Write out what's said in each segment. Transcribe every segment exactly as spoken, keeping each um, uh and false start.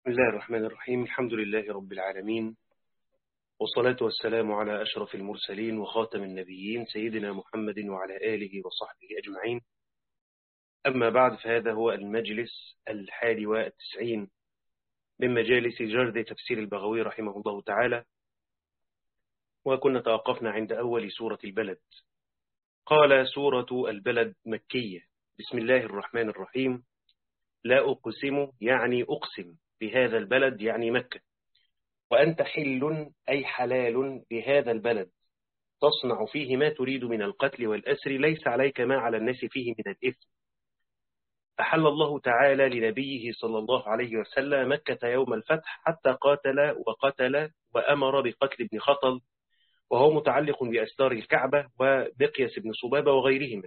بسم الله الرحمن الرحيم. الحمد لله رب العالمين، والصلاة والسلام على أشرف المرسلين وخاتم النبيين سيدنا محمد وعلى آله وصحبه أجمعين. أما بعد، فهذا هو المجلس الحادي والتسعين من مجالس جرد تفسير البغوي رحمه الله تعالى، وكنا توقفنا عند أول سورة البلد. قال: سورة البلد مكية. بسم الله الرحمن الرحيم. لا أقسم يعني أقسم بهذا البلد يعني مكة، وأنت حل أي حلال بهذا البلد، تصنع فيه ما تريد من القتل والأسر، ليس عليك ما على الناس فيه من الإثم. أحل الله تعالى لنبيه صلى الله عليه وسلم مكة يوم الفتح حتى قاتل وقتل وأمر بقتل ابن خطل، وهو متعلق بأستار الكعبة وبقيس بن صبابة وغيرهما.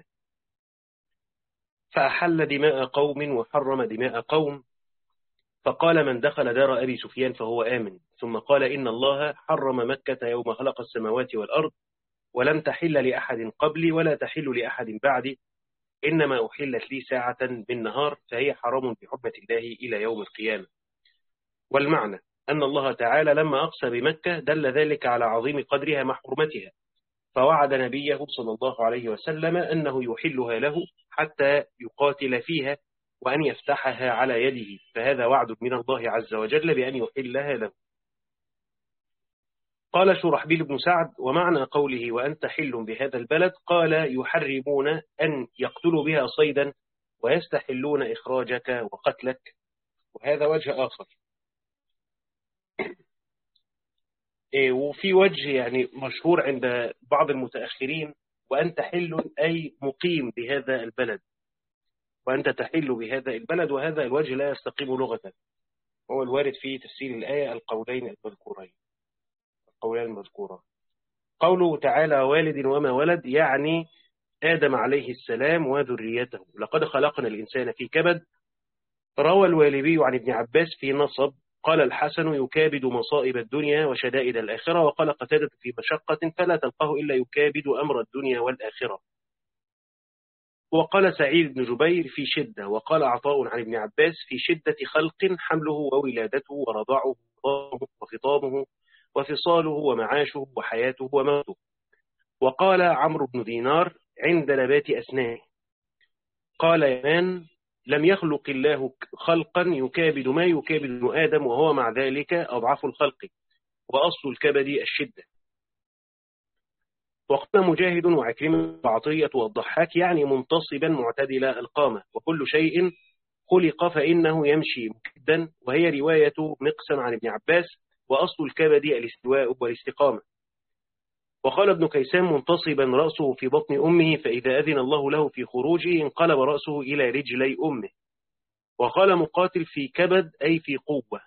فأحل دماء قوم وحرم دماء قوم، فقال: من دخل دار أبي سفيان فهو آمن. ثم قال: إن الله حرم مكة يوم خلق السماوات والأرض، ولم تحل لأحد قبلي ولا تحل لأحد بعدي، إنما أحلت لي ساعة من نهار، فهي حرام بحرمة الله إلى يوم القيامة. والمعنى أن الله تعالى لما أقسى بمكة دل ذلك على عظيم قدرها مع حرمتها، فوعد نبيه صلى الله عليه وسلم أنه يحلها له حتى يقاتل فيها وأن يفتحها على يده، فهذا وعد من الله عز وجل بأن يحلها له. قال شرحبيل بن سعد: ومعنى قوله وأنت حل بهذا البلد، قال: يحرمون أن يقتلوا بها صيدا ويستحلون إخراجك وقتلك. وهذا وجه آخر. وفي وجه يعني مشهور عند بعض المتأخرين: وأنت حل أي مقيم بهذا البلد، وأنت تحل بهذا البلد. وهذا الوجه لا يستقيم لغة، هو الوارد في تفسير الآية القولين المذكورين القولين المذكورة. قوله تعالى: والد وما ولد، يعني آدم عليه السلام وذريته. لقد خلقنا الإنسان في كبد. روى الوالبي عن ابن عباس في نصب. قال الحسن: يكابد مصائب الدنيا وشدائد الآخرة. وقال قتادة: في مشقة فلا تلقاه إلا يكابد أمر الدنيا والآخرة. وقال سعيد بن جبير: في شدة. وقال عطاء عن ابن عباس: في شدة خلق، حمله وولادته ورضعه وفطامه وفصاله ومعاشه وحياته وموته. وقال عمرو بن دينار: عند نبات أسنانه. قال يمان: لم يخلق الله خلقا يكابد ما يكابد ابن آدم، وهو مع ذلك أضعف الخلق، وأصل الكبد الشدة. وقال مجاهد وعكرمة وعطية والضحاك: يعني منتصبا معتدل القامة، وكل شيء خلق فإنه يمشي مكدا. وهي رواية مقسم عن ابن عباس: وأصل الكبد الاستواء والاستقامة. وقال ابن كيسان: منتصبا رأسه في بطن أمه، فإذا أذن الله له في خروجه انقلب رأسه إلى رجلي أمه. وقال مقاتل: في كبد أي في قوة.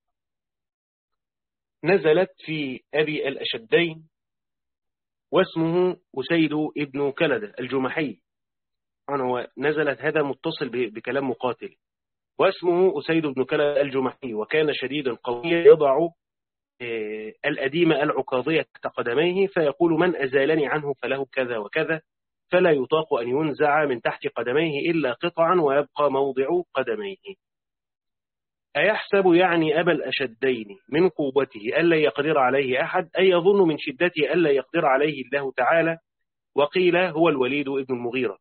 نزلت في أبي الأشدين، واسمه أسيد ابن كلدة الجمحي. عنه نزلت، هذا متصل بكلام مقاتل. واسمه أسيد بن كلدة الجمحي، وكان شديدا قويا، يضع الأديمة العكاظية تحت قدميه، فيقول: من أزالني عنه فله كذا وكذا، فلا يطاق أن ينزع من تحت قدميه إلا قطعا ويبقى موضع قدميه. أيحسب يعني أبا الأشدين من قوته ألا يقدر عليه أحد، أي يظن من شدته ألا يقدر عليه الله تعالى. وقيل هو الوليد ابن المغيرة.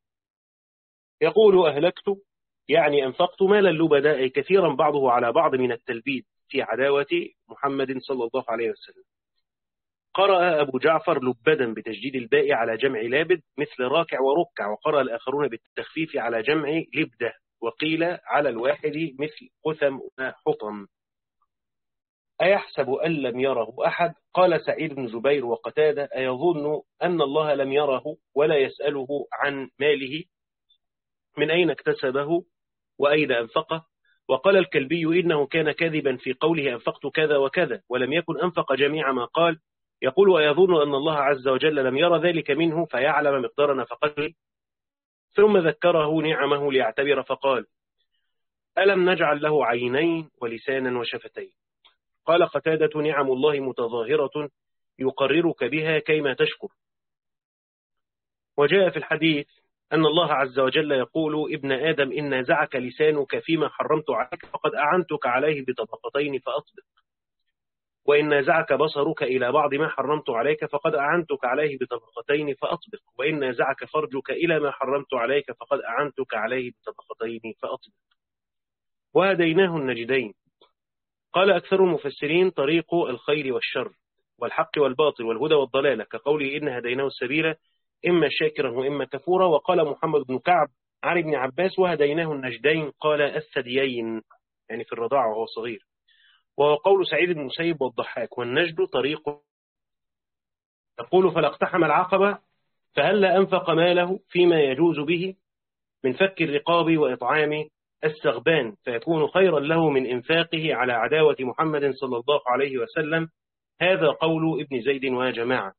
يقول: أهلكت يعني أنفقت مالا لبدا، أي كثيرا بعضه على بعض من التلبيد في عداوة محمد صلى الله عليه وسلم. قرأ أبو جعفر لبدا بتجديد الباء على جمع لابد مثل راكع وركع، وقرأ الآخرون بالتخفيف على جمع لبدة، وقيل على الواحد مثل قثم وحطم. أيحسب أن لم يره أحد؟ قال سعيد بن جبير وقتادة: أيظن أن الله لم يره ولا يسأله عن ماله من أين اكتسبه وأين أنفقه؟ وقال الكلبي: إنه كان كاذبا في قوله أنفقت كذا وكذا، ولم يكن أنفق جميع ما قال. يقول: أيظن أن الله عز وجل لم ير ذلك منه فيعلم مقدار نفقته؟ ثم ذكره نعمه ليعتبر فقال: ألم نجعل له عينين ولسانا وشفتين؟ قال قتادة: نعم الله متظاهرة يقررك بها كيما تشكر. وجاء في الحديث أن الله عز وجل يقول: ابن آدم إن نازعك لسانك فيما حرمت عليك فقد أعنتك عليه بطبقتين فأطبق، وإن نازعك بصرك إلى بعض ما حرمت عليك فقد أعنتك عليه بطبقتين فأطبق، وإن نازعك فرجك إلى ما حرمت عليك فقد أعنتك عليه بطبقتين فأطبق. وهديناه النجدين. قال أكثر المفسرين: طريق الخير والشر والحق والباطل والهدى والضلالة، كقوله: إن هديناه السبيل إما شاكرا وإما كفورا. وقال محمد بن كعب عن ابن عباس: وهديناه النجدين، قال الثديين، يعني في الرضاعة وهو صغير. وهو قول سعيد بن المسيب والضحاك: والنجد طريق. يقول: فلا اقتحم العقبة فهلا أنفق ماله فيما يجوز به من فك الرقاب وإطعام السغبان، فيكون خيرا له من إنفاقه على عداوة محمد صلى الله عليه وسلم. هذا قول ابن زيد وجماعة.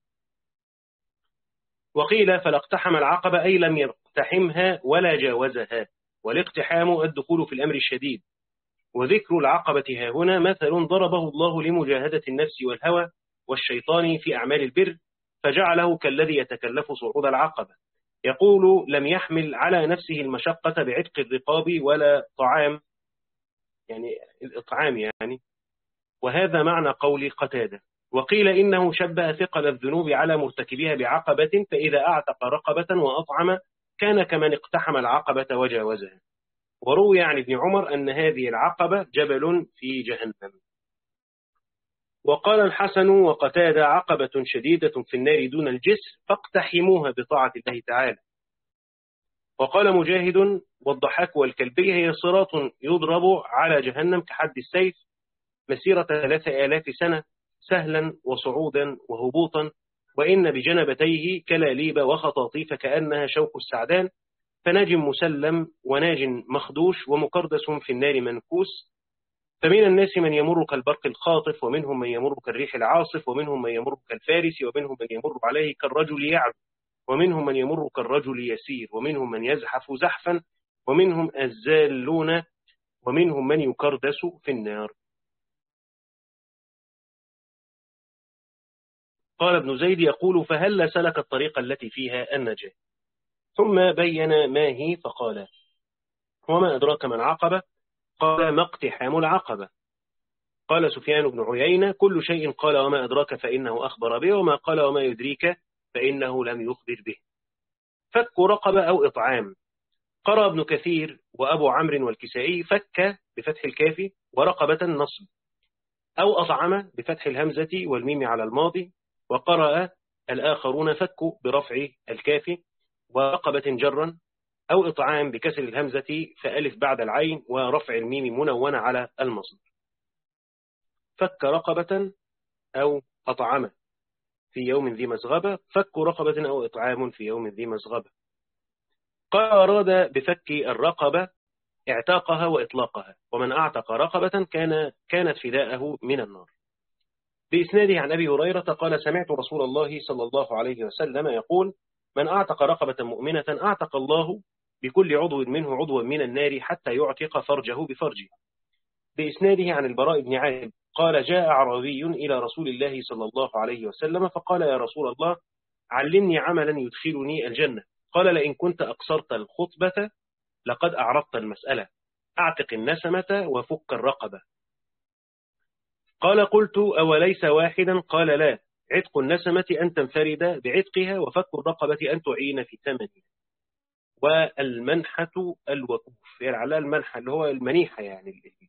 وقيل: فلا اقتحم العقبة أي لم يقتحمها ولا جاوزها، والاقتحام الدخول في الأمر الشديد. وذكر العقبة ها هنا مثل ضربه الله لمجاهدة النفس والهوى والشيطان في أعمال البر، فجعله كالذي يتكلف صعود العقبة. يقول: لم يحمل على نفسه المشقة بعتق الرقاب ولا طعام، يعني الإطعام يعني. وهذا معنى قول قتادة. وقيل إنه شبه ثقل الذنوب على مرتكبها بعقبة، فإذا أعتق رقبة وأطعم كان كمن اقتحم العقبة وجاوزها. وروي عن ابن عمر أن هذه العقبة جبل في جهنم. وقال الحسن وقتادة: عقبة شديدة في النار دون الجسر، فاقتحموها بطاعة الله تعالى. وقال مجاهد والضحاك والكلبي: هي صراط يضرب على جهنم كحد السيف مسيرة ثلاثة آلاف سنة، سهلا وصعودا وهبوطا، وإن بجنبتيه كلاليب وخطاطيف كأنها شوك السعدان، فناج مسلم وناج مخدوش ومكردس في النار منكوس. فمن الناس من يمر كالبرق الخاطف، ومنهم من يمر كالريح العاصف، ومنهم من يمر كالفارس، ومنهم من يمر عليه كالرجل يعلو، ومنهم من يمر كالرجل يسير، ومنهم من يزحف زحفا، ومنهم الزالون، ومنهم من يكردس في النار. قال ابن زيد يقول: فهل سلك الطريق التي فيها النجاة؟ ثم بين ما هي فقال: وما أدراك ما العقبة؟ قال: ما اقتحام العقبة. قال سفيان بن عيينة: كل شيء قال وما أدراك فإنه أخبر به، وما قال وما يدريك فإنه لم يخبر به. فك رقبة أو إطعام. قرأ ابن كثير وأبو عمرو والكسائي: فك بفتح الكاف ورقبة نصب، أو أطعم بفتح الهمزة والميم على الماضي. وقرأ الآخرون: فك برفع الكاف ورقبة جرا، أو إطعام بكسر الهمزة فألف بعد العين ورفع الميم منونة على المصدر. فك رقبة أو أطعم في يوم ذي مسغبة، فك رقبة أو إطعام في يوم ذي مسغبة. قال: أراد بفك الرقبة اعتاقها وإطلاقها، ومن أعتق رقبة كان كانت فداءه من النار. بإسناده عن أبي هريرة قال: سمعت رسول الله صلى الله عليه وسلم يقول: من أعتق رقبة مؤمنة أعتق الله بكل عضو منه عضوا من النار حتى يعتق فرجه بفرجه. بإسناده عن البراء بن عازب قال: جاء أعرابي إلى رسول الله صلى الله عليه وسلم فقال: يا رسول الله، علمني عملا يدخلني الجنة. قال: لئن كنت أقصرت الخطبة لقد أعرضت المسألة، أعتق النسمة وفك الرقبة. قال: قلت: أوليس واحدا؟ قال: لا، عتق النسمة أن تنفرد بعتقها، وفك الرقبة أن تعين في ثمنها. والمنحة الوقوف، يعني على المنحة اللي هو المنيحة، يعني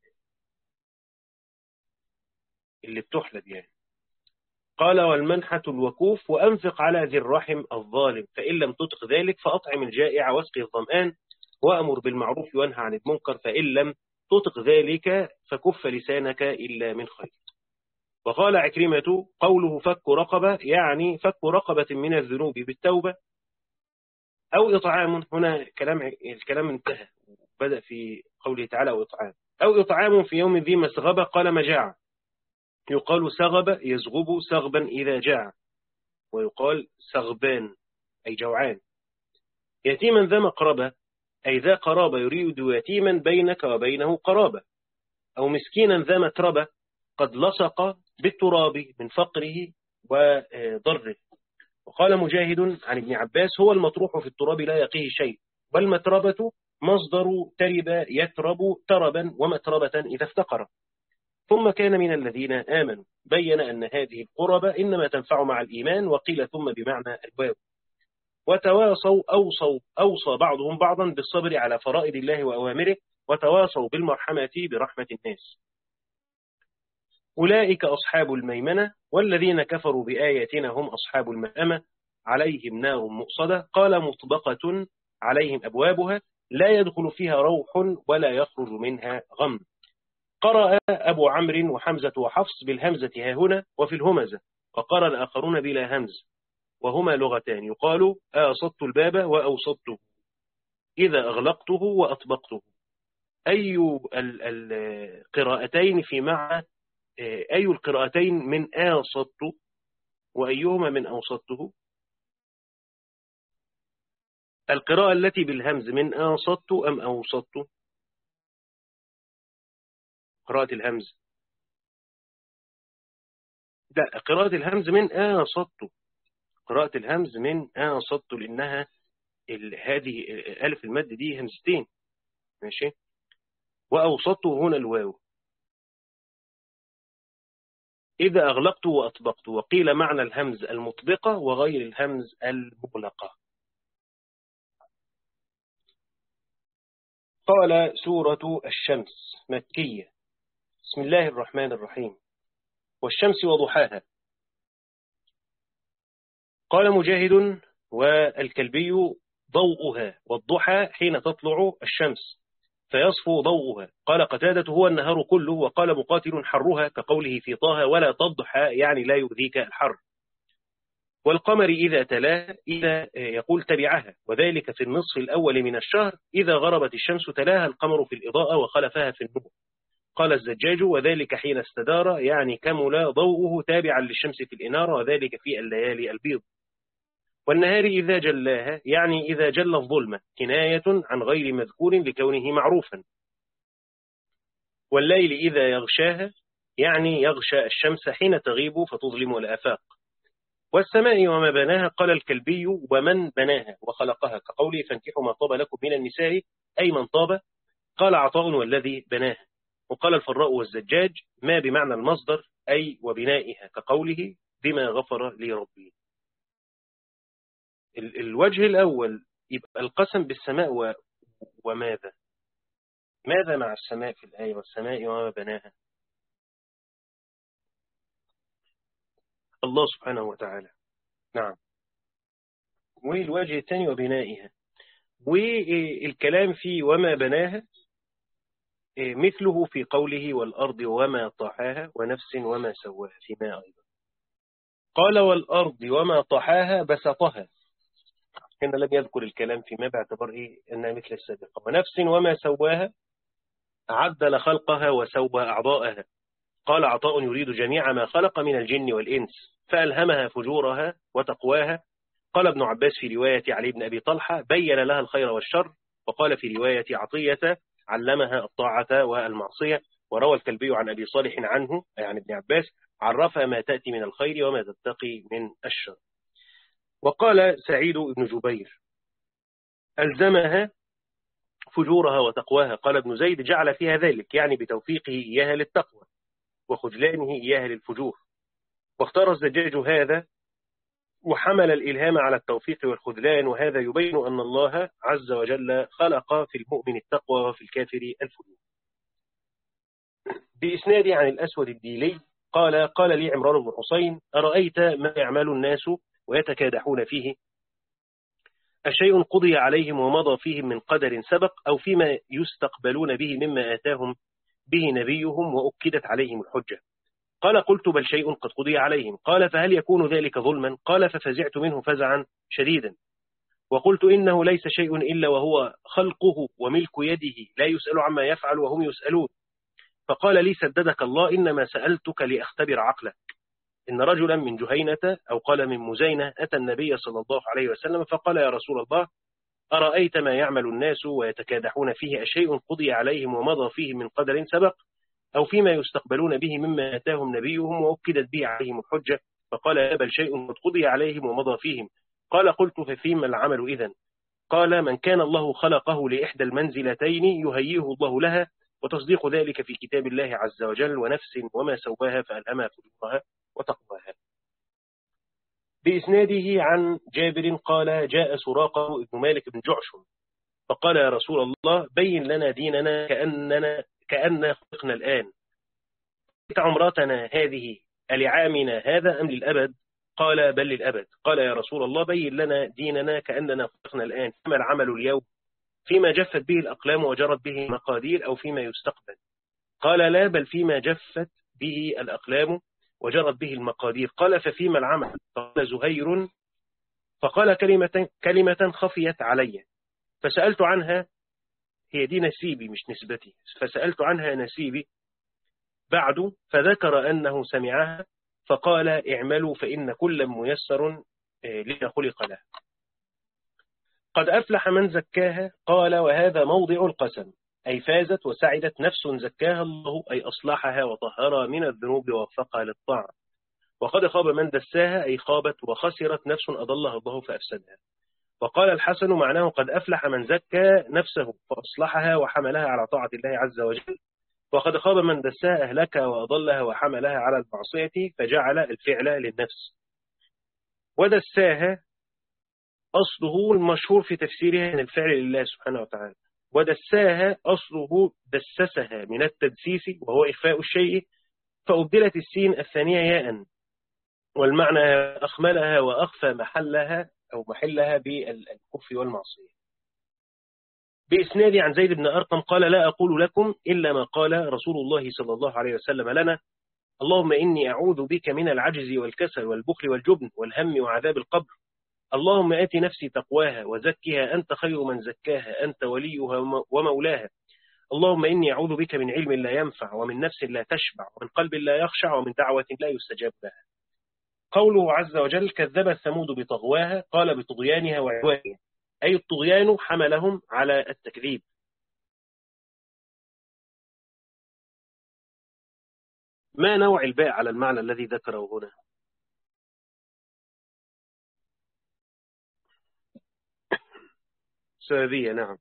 اللي بتحلب يعني. قال: والمنحة الوقوف، وأنفق على ذي الرحم الظالم، فإن لم تطق ذلك فأطعم الجائع واسقي الظمآن، وأمر بالمعروف وانهى عن المنكر، فإن لم تطق ذلك فكف لسانك إلا من خير. وقال عكرمة: قوله فك رقبة يعني فك رقبة من الذنوب بالتوبة، أو إطعام. هنا كلام الكلام انتهى، بدأ في قوله تعالى: أو إطعام أو إطعام في يوم ذي مسغبة. قال: مجاعة. يقال سغب يزغب سغبا إذا جاع، ويقال سغبان أي جوعان. يتيما ذا مقربة أي ذا قرابة يريد يتيما بينك وبينه قرابة. أو مسكينا ذا متربة قد لصق بالتراب من فقره وضره. وقال مجاهد عن ابن عباس هو المطروح في التراب لا يقيه شيء، والمتربة مصدر ترب يترب تربا ومتربة إذا افتقر. ثم كان من الذين آمنوا، بين أن هذه القربة إنما تنفع مع الإيمان، وقيل ثم بمعنى الواو. وتواصوا أوصوا أوصى بعضهم بعضا بالصبر على فرائض الله وأوامره، وتواصوا بالمرحمة برحمة الناس. أولئك أصحاب الميمنة، والذين كفروا بآياتنا هم أصحاب المأمة، عليهم نار مؤصدة. قال مطبقة عليهم أبوابها لا يدخل فيها روح ولا يخرج منها غم. قرأ أبو عمرو وحمزة وحفص بالهمزة ها هنا وفي الهمزة، وقرأ الآخرون بلا همز، وهما لغتان يقال أصدت الباب وأوصدته، إذا أغلقته وأطبقته. أي القراءتين في معنى أي القراءتين من أصدت، وأيهما من أوصدته؟ القراءة التي بالهمز من أصدت أم أوصدت؟ قراءة الهمز، لا، قراءة الهمز من أصدت، قراءة الهمز من أصدت، لأنها هذه ألف المد دي همزتين، ماشي. وأوصدته هنا الواو، إذا أغلقت وأطبقت. وقيل معنى الهمز المطبقة وغير الهمز المغلقة. قال سورة الشمس مكية. بسم الله الرحمن الرحيم. والشمس وضحاها. قال مجاهد والكلبي ضوءها، والضحى حين تطلع الشمس فيصفو ضوءها. قال قتادة هو النهار كله. وقال مقاتل حرها، كقوله في طه ولا تضحى، يعني لا يؤذيك الحر. والقمر إذا تلاه، إذا يقول تبعها، وذلك في النصف الأول من الشهر، إذا غربت الشمس تلاها القمر في الإضاءة وخلفها في النور. قال الزجاج وذلك حين استدار، يعني كمل ضوءه تابعا للشمس في الإنارة، وذلك في الليالي البيض. والنهار إذا جلاها، يعني إذا جل الظلمة، كناية عن غير مذكور لكونه معروفا. والليل إذا يغشاها، يعني يغشى الشمس حين تغيب فتظلم الآفاق. والسماء وما بناها. قال الكلبي ومن بناها وخلقها، كقوله فانكحوا ما طاب لكم من النساء، أي من طاب. قال عطاء والذي بناها. وقال الفراء والزجاج ما بمعنى المصدر، أي وبنائها، كقوله بما غفر لي ربي. الوجه الأول يبقى القسم بالسماء و... وماذا ماذا مع السماء في الآية؟ والسماء وما بناها الله سبحانه وتعالى. نعم. والوجه الثاني وبنائها. والكلام في وما بناها مثله في قوله والأرض وما طحاها ونفس وما سواها فيما أيضا. قال والأرض وما طحاها بسطها، هنا لم يذكر الكلام فيما باعتبار إيه أنها مثل السابقة. ونفس وما سواها عدل خلقها وسوى أعضاءها. قال عطاء يريد جميع ما خلق من الجن والإنس، فألهمها فجورها وتقواها. قال ابن عباس في رواية علي بن أبي طلحة بين لها الخير والشر. وقال في رواية عطية علمها الطاعة والمعصية. وروى الكلبي عن أبي صالح عنه يعني ابن عباس عرفها ما تأتي من الخير وما تتقي من الشر. وقال سعيد بن جبير ألزمها فجورها وتقواها. قال ابن زيد جعل فيها ذلك، يعني بتوفيقه إياها للتقوى وخذلانه إياها للفجور. واختار الزجاج هذا وحمل الإلهام على التوفيق والخذلان، وهذا يبين أن الله عز وجل خلق في المؤمن التقوى وفي الكافر الفجور. بإسناد عن الأسود الديلي قال قال لي عمران بن حسين أرأيت ما يعمل الناس ويتكادحون فيه، الشيء قضي عليهم ومضى فيهم من قدر سبق، أو فيما يستقبلون به مما آتاهم به نبيهم وأكدت عليهم الحجة. قال قلت بل شيء قد قضي عليهم. قال فهل يكون ذلك ظلما؟ قال ففزعت منه فزعا شديدا، وقلت إنه ليس شيء إلا وهو خلقه وملك يده، لا يسأل عما يفعل وهم يسألون. فقال لي سددك الله، إنما سألتك لأختبر عقلك. إن رجلا من جهينة أو قال من مزينة أتى النبي صلى الله عليه وسلم فقال يا رسول الله أرأيت ما يعمل الناس ويتكادحون فيه، الشيء قضي عليهم ومضى فيه من قدر سبق، أو فيما يستقبلون به مما أتاهم نبيهم وأكدت به عليهم الحجة؟ فقال لا بل شيء قد قضي عليهم ومضى فيهم. قال قلت ففيما العمل إذن؟ قال من كان الله خلقه لإحدى المنزلتين يهيئه الله لها، وتصديق ذلك في كتاب الله عز وجل، ونفس وما سواها فألهمها فجورها وتقواها. بإسناده عن جابر قال جاء سراقة ابن مالك بن جعشم فقال يا رسول الله بين لنا ديننا كأننا كأننا خلقنا الآن، عمرتنا هذه ألعامنا هذا أم للأبد؟ قال بل للأبد. قال يا رسول الله بين لنا ديننا كأننا خلقنا الآن، فما العمل اليوم؟ فيما جفت به الأقلام وجرت به المقادير أو فيما يستقبل؟ قال لا بل فيما جفت به الأقلام وجرت به المقادير. قال ففيما العمل؟ فقال زهير فقال كلمة, كلمة خفيت علي فسألت عنها، هي دي نسيبي مش نسبتي، فسألت عنها نسيبي بعد فذكر أنه سمعها فقال اعملوا فإن كل ميسر لما خلق له. قد أفلح من زكاها. قال وهذا موضع القسم، أي فازت وسعدت نفس زكاها الله، أي أصلحها وطهرها من الذنوب ووفقها للطاعة. وقد خاب من دساها، أي خابت وخسرت نفس أضلها الله فأفسدها. وقال الحسن معناه قد أفلح من زكى نفسه فأصلحها وحملها على طاعة الله عز وجل، وقد خاب من دساها أهلكها وأضلها وحملها على المعصية فجعل الفعل للنفس. ودساها أصله المشهور في تفسيرها من الفعل لله سبحانه وتعالى، ودساها أصله دسسها من التدسيس وهو إخفاء الشيء، فأبدلت السين الثانية ياء، والمعنى أخملها وأخفى محلها أو محلها بالكفر والمعصية. بإسناد عن زيد بن أرقم قال لا أقول لكم إلا ما قال رسول الله صلى الله عليه وسلم لنا: اللهم إني أعوذ بك من العجز والكسل والبخل والجبن والهم وعذاب القبر. اللهم آت نفسي تقواها وزكها أنت خير من زكاها أنت وليها ومولاها. اللهم إني أعوذ بك من علم لا ينفع ومن نفس لا تشبع ومن قلب لا يخشع ومن دعوة لا يستجاب لها. قوله عز وجل كذبت ثمود بطغواها، قال بطغيانها وعدوانها، أي الطغيان حملهم على التكذيب. ما نوع الباء على المعنى الذي ذكره هنا؟ سببية، نعم.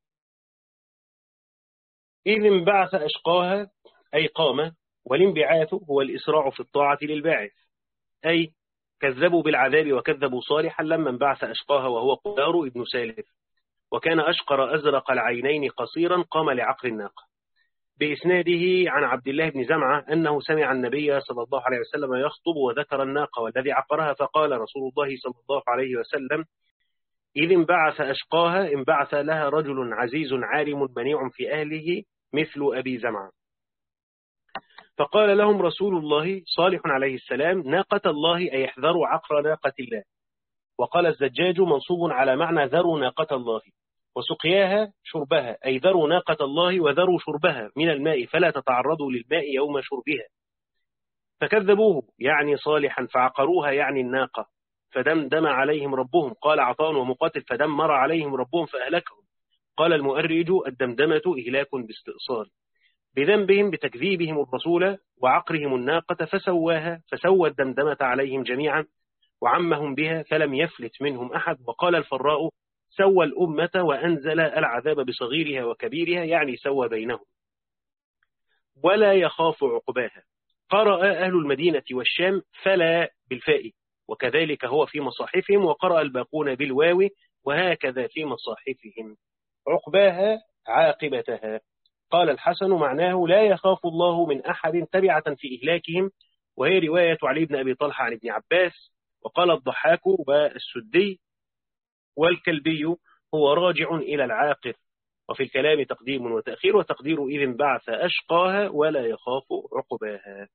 إذ انبعث أشقاها أي قام، والانبعاث هو الإسراع في الطاعة للباعث، أي كذبوا بالعذاب وكذبوا صالحا لما انبعث أشقاها وهو قدار ابن سالف، وكان أشقر أزرق العينين قصيرا قام لعقر الناقة. بإسناده عن عبد الله بن زمعة أنه سمع النبي صلى الله عليه وسلم يخطب وذكر الناقة والذي عقرها، فقال رسول الله صلى الله عليه وسلم: إذ انبعث أشقاها انبعث لها رجل عزيز عالم منيع في أهله مثل أبي زمعة. فقال لهم رسول الله صالح عليه السلام: ناقة الله أي احذروا عقر ناقة الله. وقال الزجاج منصوب على معنى ذروا ناقة الله، وسقياها شربها أي ذروا ناقة الله وذروا شربها من الماء فلا تتعرضوا للماء يوم شربها. فكذبوه يعني صالحا، فعقروها يعني الناقة، فدمدم عليهم ربهم. قال عطاء ومقاتل فدمر عليهم ربهم فأهلكهم. قال المؤرج الدمدمة إهلاك باستئصال، بذنبهم بتكذيبهم الرسول وعقرهم الناقة فسواها، فسوى الدمدمة عليهم جميعا وعمهم بها فلم يفلت منهم أحد. وقال الفراء سوى الأمة وأنزل العذاب بصغيرها وكبيرها، يعني سوى بينهم. ولا يخاف عقباها. قرأ أهل المدينة والشام فلا بالفاء، وكذلك هو في مصاحفهم، وقرأ الباقون بالواو وهكذا في مصاحفهم. عقباها عاقبتها. قال الحسن معناه لا يخاف الله من أحد تبعة في إهلاكهم، وهي رواية علي بن أبي طلحة عن ابن عباس. وقال الضحاك والسدي والكلبي هو راجع إلى العاقر. وفي الكلام تقديم وتأخير، وتقدير إذ انبعث أشقاها ولا يخاف عقباها.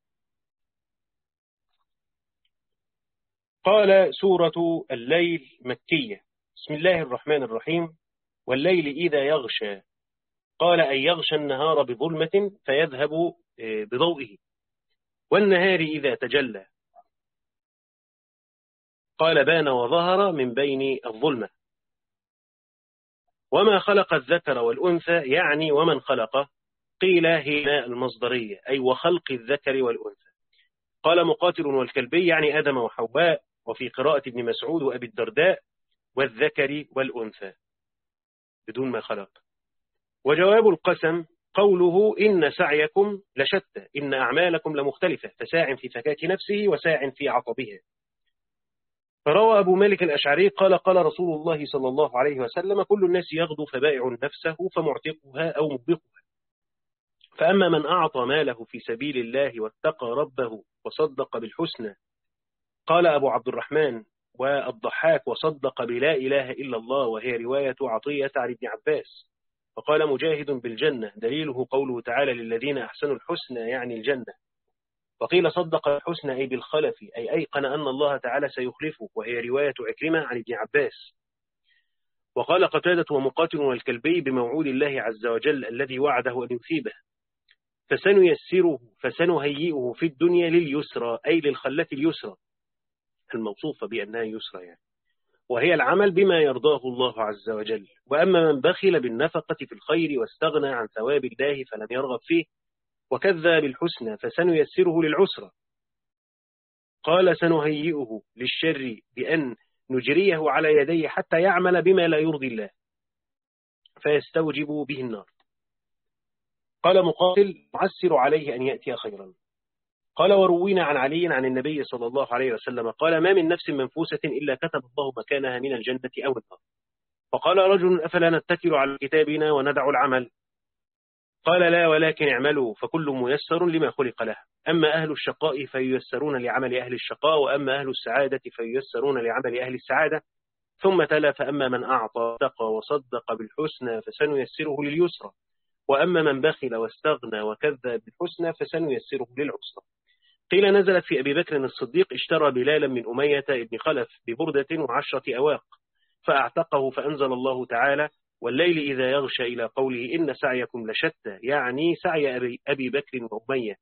قال سورة الليل مكية. بسم الله الرحمن الرحيم. والليل إذا يغشى. قال أن يغشى النهار بظلمة فيذهب بضوئه، والنهار إذا تجلى. قال بان وظهر من بين الظلمة. وما خلق الذكر والأنثى يعني ومن خلقه. قيل هنا المصدرية أي وخلق الذكر والأنثى. قال مقاتل والكلبي يعني آدم وحواء، وفي قراءة ابن مسعود وأبي الدرداء والذكر والأنثى بدون ما خلق. وجواب القسم قوله إن سعيكم لشتى، إن أعمالكم لمختلفة، فساع في فكاك نفسه وساع في عطبها. فروى أبو مالك الأشعري قال قال رسول الله صلى الله عليه وسلم كل الناس يغدو فبائع نفسه فمعتقها أو مبقها، فأما من أعطى ماله في سبيل الله واتقى ربه وصدق بالحسنى. قال أبو عبد الرحمن والضحاك وصدق بلا إله إلا الله، وهي رواية عطية عن ابن عباس. فقال مجاهد بالجنة دليله قوله تعالى للذين أحسنوا الحسنى يعني الجنة. وقيل صدق الحسنى أي بالخلف، أي أيقن أن الله تعالى سيخلفه، وهي رواية عكرمة عن ابن عباس. وقال قتادة ومقاتل والكلبي بموعود الله عز وجل الذي وعده أن يثيبه، فسنيسره فسنهيئه في الدنيا لليسرى، أي للخلة اليسرى الموصوفة بأنها يسرى يعني، وهي العمل بما يرضاه الله عز وجل. وأما من بخل بالنفقة في الخير واستغنى عن ثواب الله فلم يرغب فيه وكذب بالحسنى فسنيسره للعسرى. قال سنهيئه للشر بأن نجريه على يديه حتى يعمل بما لا يرضي الله فيستوجب به النار. قال مقاتل معسر عليه أن يأتي خيرا. قال وروينا عن علي عن النبي صلى الله عليه وسلم قال ما من نفس منفوسة إلا كتب الله مكانها من الجنة أو النار. فقال رجل أفلا نتكل على كتابنا وندع العمل؟ قال لا ولكن اعملوا فكل ميسر لما خلق له، أما أهل الشقاء فييسرون لعمل أهل الشقاء، وأما أهل السعادة فييسرون لعمل أهل السعادة. ثم تلا فأما من أعطى تقى وصدق بالحسنى فسنيسره لليسرى، وأما من بخل واستغنى وكذب بالحسنى فسنيسره للعسرى. قيل نزلت في أبي بكر الصديق اشترى بلالا من أمية بن خلف ببردة وعشرة أواق فأعتقه، فأنزل الله تعالى والليل إذا يغشى إلى قوله إن سعيكم لشتى، يعني سعي أبي, أبي بكر وأمية.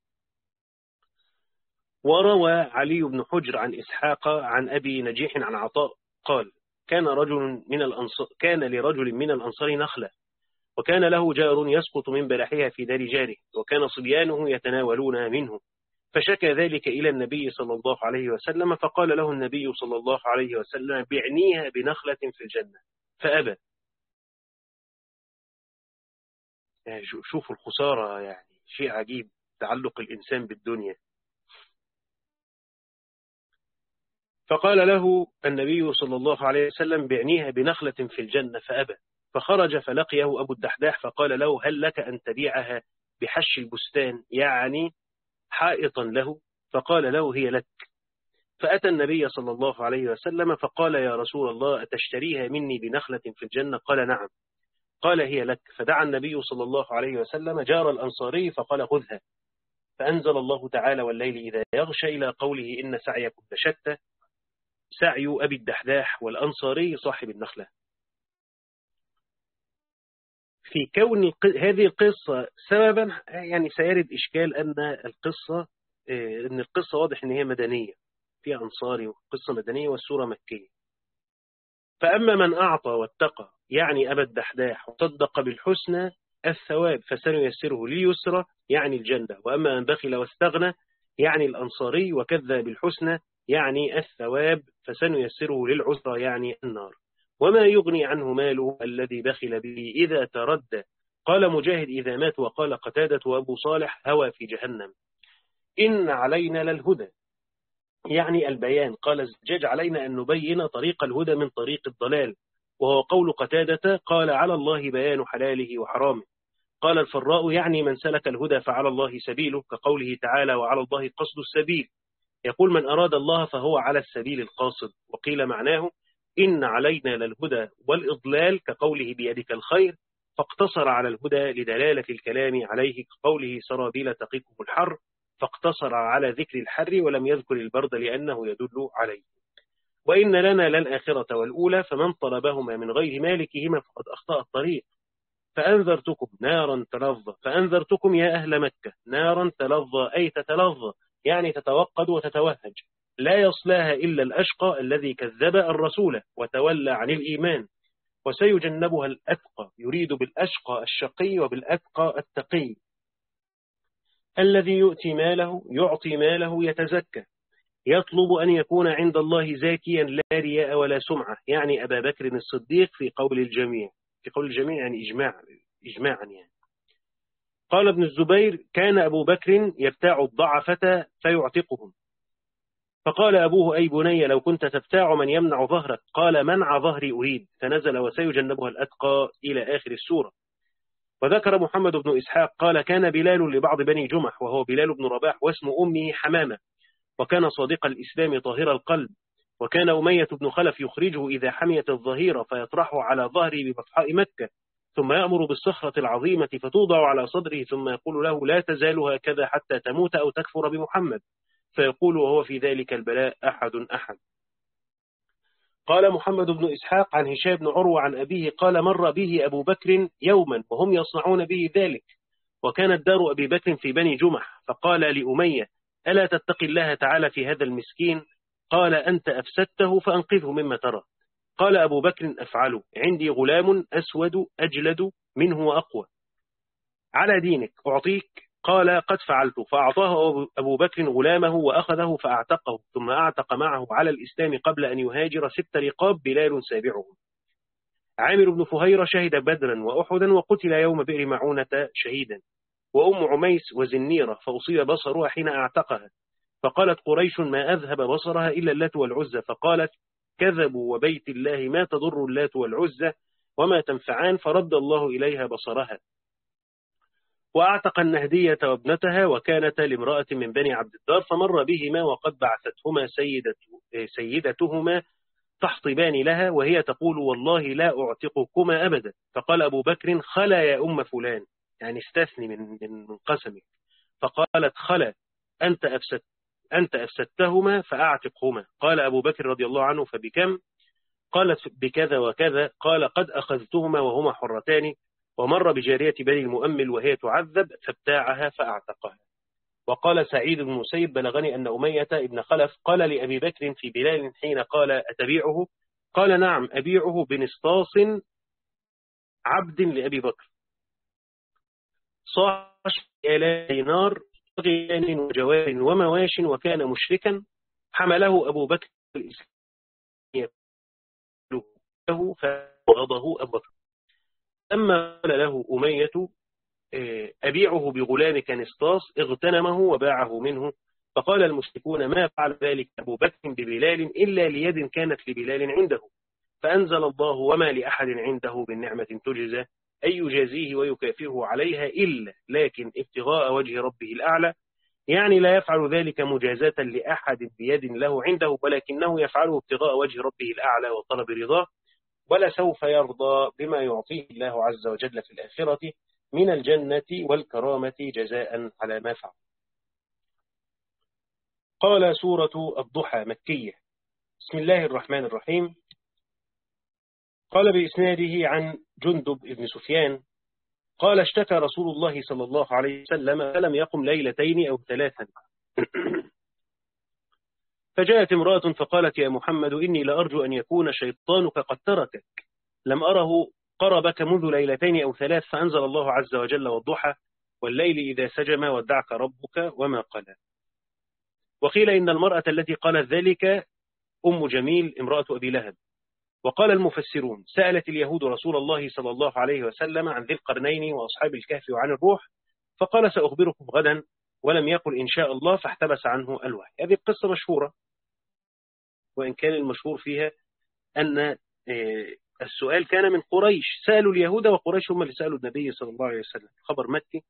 وروى علي بن حجر عن إسحاق عن أبي نجيح عن عطاء قال كان رجل من الأنصار كان لرجل من الأنصار نخلة، وكان له جار يسقط من بلحها في دار جاره، وكان صبيانه يتناولون منه، فشكى ذلك إلى النبي صلى الله عليه وسلم، فقال له النبي صلى الله عليه وسلم بعنيها بنخلة في الجنة، فأبى. يعني شوفوا الخسارة، يعني شيء عجيب تعلق الإنسان بالدنيا. فقال له النبي صلى الله عليه وسلم بعنيها بنخلة في الجنة، فأبى. فخرج فلقيه أبو الدحداح فقال له هل لك أن تبيعها بحش البستان، يعني حائطا له؟ فقال له هي لك. فأتى النبي صلى الله عليه وسلم فقال يا رسول الله أتشتريها مني بنخلة في الجنة؟ قال نعم. قال هي لك. فدعا النبي صلى الله عليه وسلم جار الأنصاري فقال خذها. فأنزل الله تعالى والليل إذا يغشى إلى قوله إن سعيكم لشتى، سعي أبي الدحداح والأنصاري صاحب النخلة. في كون هذه القصة سببا يعني سيرد إشكال أن القصة أن القصة واضح أن هي مدنية، فيها أنصاري وقصة مدنية والسورة مكية. فأما من أعطى واتقى يعني أبا الدحداح وصدق بالحسنى الثواب فسنيسره لليسرى يعني الجنة، وأما من بخل واستغنى يعني الأنصاري وكذب بالحسنى يعني الثواب فسنيسره للعسرى يعني النار. وما يغني عنه ماله الذي بخل به إذا تردى. قال مجاهد إذا مات. وقال قتادة وأبو صالح هوى في جهنم. إن علينا للهدى يعني البيان. قال الزجاج علينا أن نبين طريق الهدى من طريق الضلال، وهو قول قتادة قال على الله بيان حلاله وحرامه. قال الفراء يعني من سلك الهدى فعلى الله سبيله، كقوله تعالى وعلى الله قصد السبيل، يقول من أراد الله فهو على السبيل القاصد. وقيل معناه إن علينا للهدى والإضلال، كقوله بيدك الخير، فاقتصر على الهدى لدلالة الكلام عليه، كقوله سرابيل تقيكم الحر، فاقتصر على ذكر الحر ولم يذكر البرد لأنه يدل عليه. وإن لنا للآخرة والأولى، فمن طلبهما من غير مالكهما فقد أخطأ الطريق. فأنذرتكم نارا تلظى. فأنذرتكم يا أهل مكة نارا تلظى أي تتلظى يعني تتوقد وتتوهج، لا يصلاها إلا الأشقى الذي كذب الرسول وتولى عن الإيمان، وسيجنبها الأتقى، يريد بالأشقى الشقي وبالأتقى التقي. الذي يؤتي ماله يعطي ماله يتزكى، يطلب أن يكون عند الله زاكيا لا رياء ولا سمعة، يعني أبا بكر الصديق في قول الجميع، في قول الجميع يعني إجماع إجماعا يعني. قال ابن الزبير: كان أبو بكر يبتاع الضعفة فيعتقهم. فقال أبوه: أي بني لو كنت تبتاع من يمنع ظهرك. قال: منع ظهري أريد. فنزل: وسيجنبها الأتقى إلى آخر السورة. وذكر محمد بن إسحاق قال: كان بلال لبعض بني جمح، وهو بلال بن رباح، واسم أمه حمامة، وكان صادق الإسلام طاهر القلب. وكان أمية بن خلف يخرجه إذا حميت الظهيرة فيطرحه على ظهره ببطحاء مكة، ثم يأمر بالصخرة العظيمة فتوضع على صدره، ثم يقول له: لا تزال هكذا حتى تموت أو تكفر بمحمد. فيقول وهو في ذلك البلاء: أحد أحد. قال محمد بن إسحاق عن هشام بن عروة عن أبيه قال: مر به أبو بكر يوما وهم يصنعون به ذلك، وكانت دار أبي بكر في بني جمح، فقال لأمية: ألا تتقي الله تعالى في هذا المسكين؟ قال: أنت أفسدته فأنقذه مما ترى. قال أبو بكر: أفعله، عندي غلام أسود أجلد منه وأقوى، على دينك أعطيك. قال: قد فعلت. فأعطاه أبو بكر غلامه وأخذه فأعتقه، ثم أعتق معه على الإسلام قبل أن يهاجر ست رقاب بلال سابعهم. عامر بن فهيرة شهد بدرا وأحدا وقتل يوم بئر معونة شهيدا. وأم عميس وزنيرة فأصيب بصرها حين أعتقها، فقالت قريش: ما أذهب بصرها إلا اللات والعزى. فقالت: كذبوا وبيت الله ما تضر اللات والعزى وما تنفعان، فرد الله إليها بصرها. وأعتق النهدية وابنتها، وكانتا لامرأة من بني عبد الدار، فمر بهما وقد بعثتهما سيدة سيدتهما تحطبان لها، وهي تقول: والله لا أعتقكما أبدا. فقال أبو بكر: خلا يا أم فلان، يعني استثني من من قسمك. فقالت: خلا، أنت أفسد أنت أفسدتهما فأعتقهما. قال أبو بكر رضي الله عنه: فبكم؟ قالت: بكذا وكذا. قال: قد أخذتهما وهما حرتان. ومر بجارية بني المؤمل وهي تعذب فابتاعها فأعتقها. وقال سعيد بن مسيب: بلغني أن أمية ابن خلف قال لأبي بكر في بلال حين قال: أتبيعه؟ قال: نعم أبيعه بنسطاس عبد لأبي بكر، صاح آلاف دينار غيان وجوار ومواش، وكان مشركا. حمله أبو بكر الإسلام له فوضه أبو بكر. أما قال له أمية: أبيعه بغلامك نسطاس، اغتنمه وباعه منه. فقال المشركون: ما فعل ذلك أبو بكر ببلال إلا ليد كانت لبلال عنده. فأنزل الله: وما لأحد عنده بالنعمة تجزى، أي يجازيه ويكافئه عليها إلا لكن ابتغاء وجه ربه الأعلى، يعني لا يفعل ذلك مجازاة لأحد بيد له عنده، ولكنه يفعله ابتغاء وجه ربه الأعلى وطلب رضاه، ولا سوف يرضى بما يعطيه الله عز وجل في الآخرة من الجنة والكرامة جزاء على ما فعل. قال: سورة الضحى مكية. بسم الله الرحمن الرحيم. قال بإسناده عن جندب بن سفيان قال: اشتكى رسول الله صلى الله عليه وسلم فلم يقم ليلتين أو ثلاثا، فجاءت امرأة فقالت: يا محمد إني لأرجو أن يكون شيطانك قد تركك، لم أره قربك منذ ليلتين أو ثلاث. فأنزل الله عز وجل: والضحى والليل إذا سجى ما ودعك ربك وما قلى. وقيل إن المرأة التي قالت ذلك أم جميل امرأة أبي لهب. وقال المفسرون: سألت اليهود رسول الله صلى الله عليه وسلم عن ذي القرنين وأصحاب الكهف وعن الروح، فقال: سأخبركم غدا، ولم يقل إن شاء الله، فاحتبس عنه الوحي. هذه القصة مشهورة، وإن كان المشهور فيها أن السؤال كان من قريش، سألوا اليهود وقريش هم اللي سألوا النبي صلى الله عليه وسلم، خبر مكي.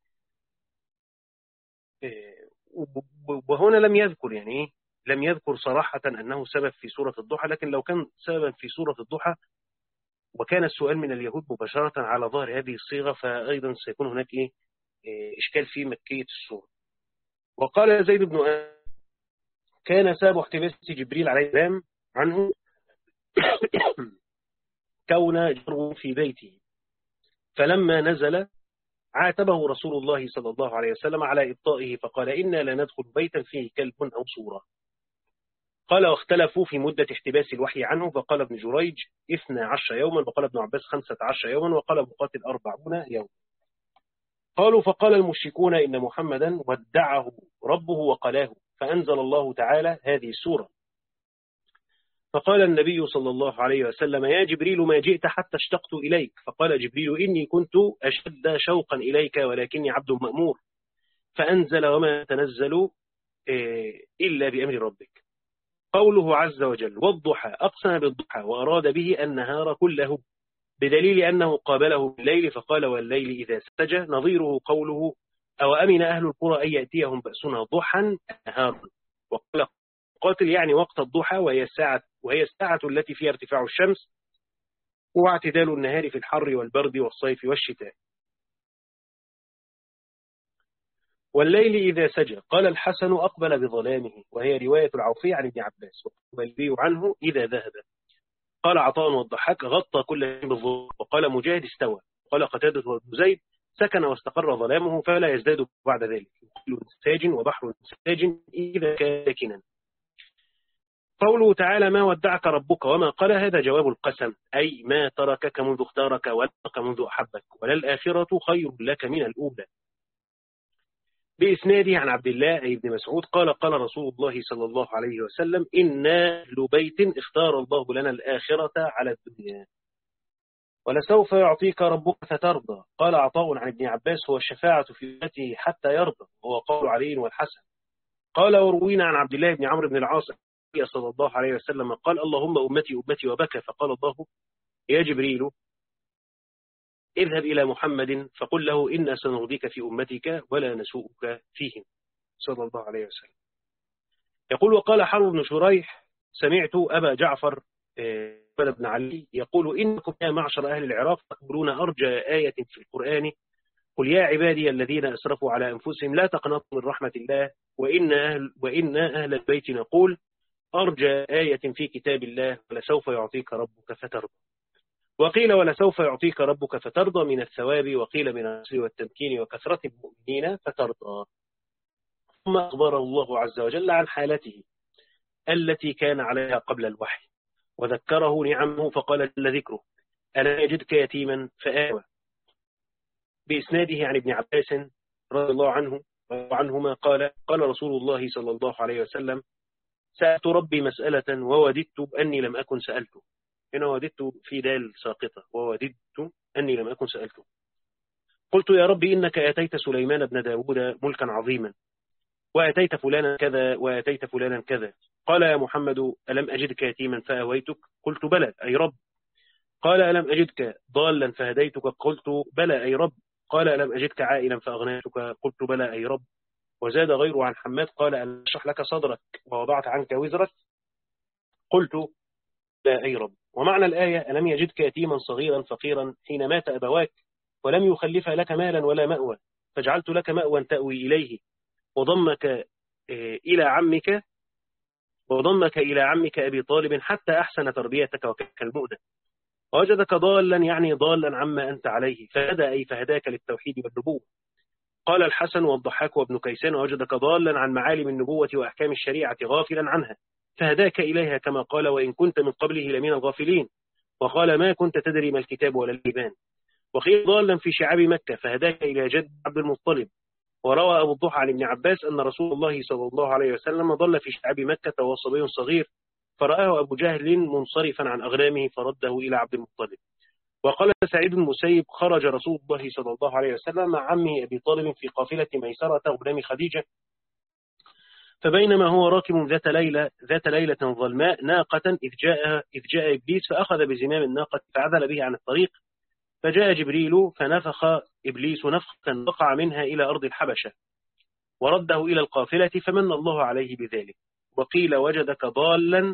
وهنا لم يذكر يعني إيه؟ لم يذكر صراحة أنه سبب في سورة الضحى، لكن لو كان سببا في سورة الضحى وكان السؤال من اليهود مباشرة على ظهر هذه الصيغة، فأيضا سيكون هناك إيه إشكال في مكية السورة. وقال زيد بن آه كان سبب احتباس جبريل عليه السلام عنه كون جره في بيته، فلما نزل عاتبه رسول الله صلى الله عليه وسلم على إبطائه، فقال: إنا لا ندخل بيتا فيه كلب أو صورة. قال: واختلفوا في مدة احتباس الوحي عنه، فقال ابن جريج اثنا عشر يوما، وقال ابن عباس خمسة عشر يوما، وقال مقاتل أربعون يوما. قالوا فقال المشركون إن محمدا ودعه ربه وقلاه، فأنزل الله تعالى هذه السورة. فقال النبي صلى الله عليه وسلم يا جبريل ما جئت حتى اشتقت إليك. فقال جبريل إني كنت أشد شوقا إليك ولكني عبد مأمور. فأنزل وما تنزل إلا بأمر ربك. قوله عز وجل والضحى أقسم بالضحى وأراد به النهار كله، بدليل أنه قابله بالليل فقال والليل إذا سجى، نظيره قوله أو أمن أهل القرى أن يأتيهم بأسنا ضحى نهارا. وقال قاتل يعني وقت الضحى وهي الساعة, وهي الساعة التي فيها ارتفاع الشمس واعتدال النهار في الحر والبرد والصيف والشتاء. والليل إذا سجى قال الحسن أقبل بظلامه، وهي رواية العوفي عن ابن عباس، والبي عنه إذا ذهب. قال عطاء والضحاك غطى كل شيء بالظلم. وقال مجاهد استوى. وقال قتادة وابن زيد سكن واستقر ظلامه فلا يزداد بعد ذلك، كل ساج وبحر ساج إذا كان ساكنا. قوله تعالى ما ودعك ربك وما قال، هذا جواب القسم، أي ما تركك منذ اختارك ولك منذ أحبك، وللآخرة خير لك من الأولى. بإسناده عن عبد الله أي ابن مسعود قال قال رسول الله صلى الله عليه وسلم إنا أهل بيت اختار الله لنا الآخرة على الدنيا ولسوف يعطيك ربك فترضى. قال عطاء عن ابن عباس هو الشفاعة في أمته حتى يرضى، وهو قول علي والحسن. قال وروينا عن عبد الله بن عمرو بن العاص صلى الله عليه وسلم قال اللهم أمتي أمتي وبكى. فقال الله يا جبريل اذهب إلى محمد فقل له إنا سنرضيك في أمتك ولا نسوءك فيهم صلى الله عليه وسلم. يقول وقال حرب بن شريح سمعت أبا جعفر بن علي يقول إنكم يا معشر أهل العراق تقولون أرجى آية في القرآن قل يا عبادي الذين أسرفوا على أنفسهم لا تقنطوا من رحمة الله وإن أهل, وإن أهل البيت نقول أرجى آية في كتاب الله ولسوف يعطيك ربك فترضى. وقيل ولسوف يعطيك ربك فترضى من الثواب، وقيل من النصر والتمكين وكثرة المؤمنين فترضى. ثم أخبره الله عز وجل عن حالته التي كان عليها قبل الوحي وذكره نعمه فقال جل ذكره ألا يجدك يتيما فآوى. بإسناده عن ابن عباس رضي الله عنه وعنهما قال قال رسول الله صلى الله عليه وسلم سألت ربي مسألة ووددت أني لم أكن سألته. هنا وددت في دال ساقطة ووددت أني لم أكن سألته. قلت يا ربي إنك أتيت سليمان بن داود ملكا عظيما وأتيت فلانا كذا وأتيت فلانا كذا. قال يا محمد ألم أجدك يتيما فأويتك؟ قلت بلى أي رب. قال ألم أجدك ضالا فهديتك؟ قلت بلى أي رب. قال ألم أجدك عائلا فأغنيتك؟ قلت بلى أي رب. وزاد غيره عن حماد قال ألم أشرح لك صدرك ووضعت عنك وزرك؟ قلت لا أي رب. ومعنى الآية ألم يجدك يتيما صغيرا فقيرا حين مات أبواك ولم يخلف لك مالا ولا مأوى فجعلت لك مأوى تأوي إليه وضمك إلى عمك وضمك إلى عمك أبي طالب حتى أحسن تربيتك وكالمؤنة ووجدك ضالا يعني ضالا عما أنت عليه فهدى أي فهداك للتوحيد والنبوة. قال الحسن والضحاك وابن كيسان ووجدك ضالا عن معالم النبوة وأحكام الشريعة غافلا عنها فهداك إليها كما قال وإن كنت من قبله لمن الغافلين. وقال ما كنت تدري ما الكتاب ولا الإيمان. وقيل ضالا في شعاب مكة فهداك إلى جد عبد المطلب. وروى أبو الضحى عن ابن عباس أن رسول الله صلى الله عليه وسلم ضل في شعاب مكة وهو صبي صغير فرآه أبو جهل منصرفا عن أغنامه فرده إلى عبد المطلب. وقال سعيد المسيب خرج رسول الله صلى الله عليه وسلم مع عمه أبي طالب في قافلة ميسرة غلام خديجة فبينما هو راكب ذات ليلة ذات ليلة ظلماء ناقة إذ جاء إذ جاء إبليس فأخذ بزمام الناقة فعدل به عن الطريق فجاء جبريل فنفخ إبليس نفخة وقع منها إلى أرض الحبشة ورده إلى القافلة فمن الله عليه بذلك. وقيل وجدك ضالا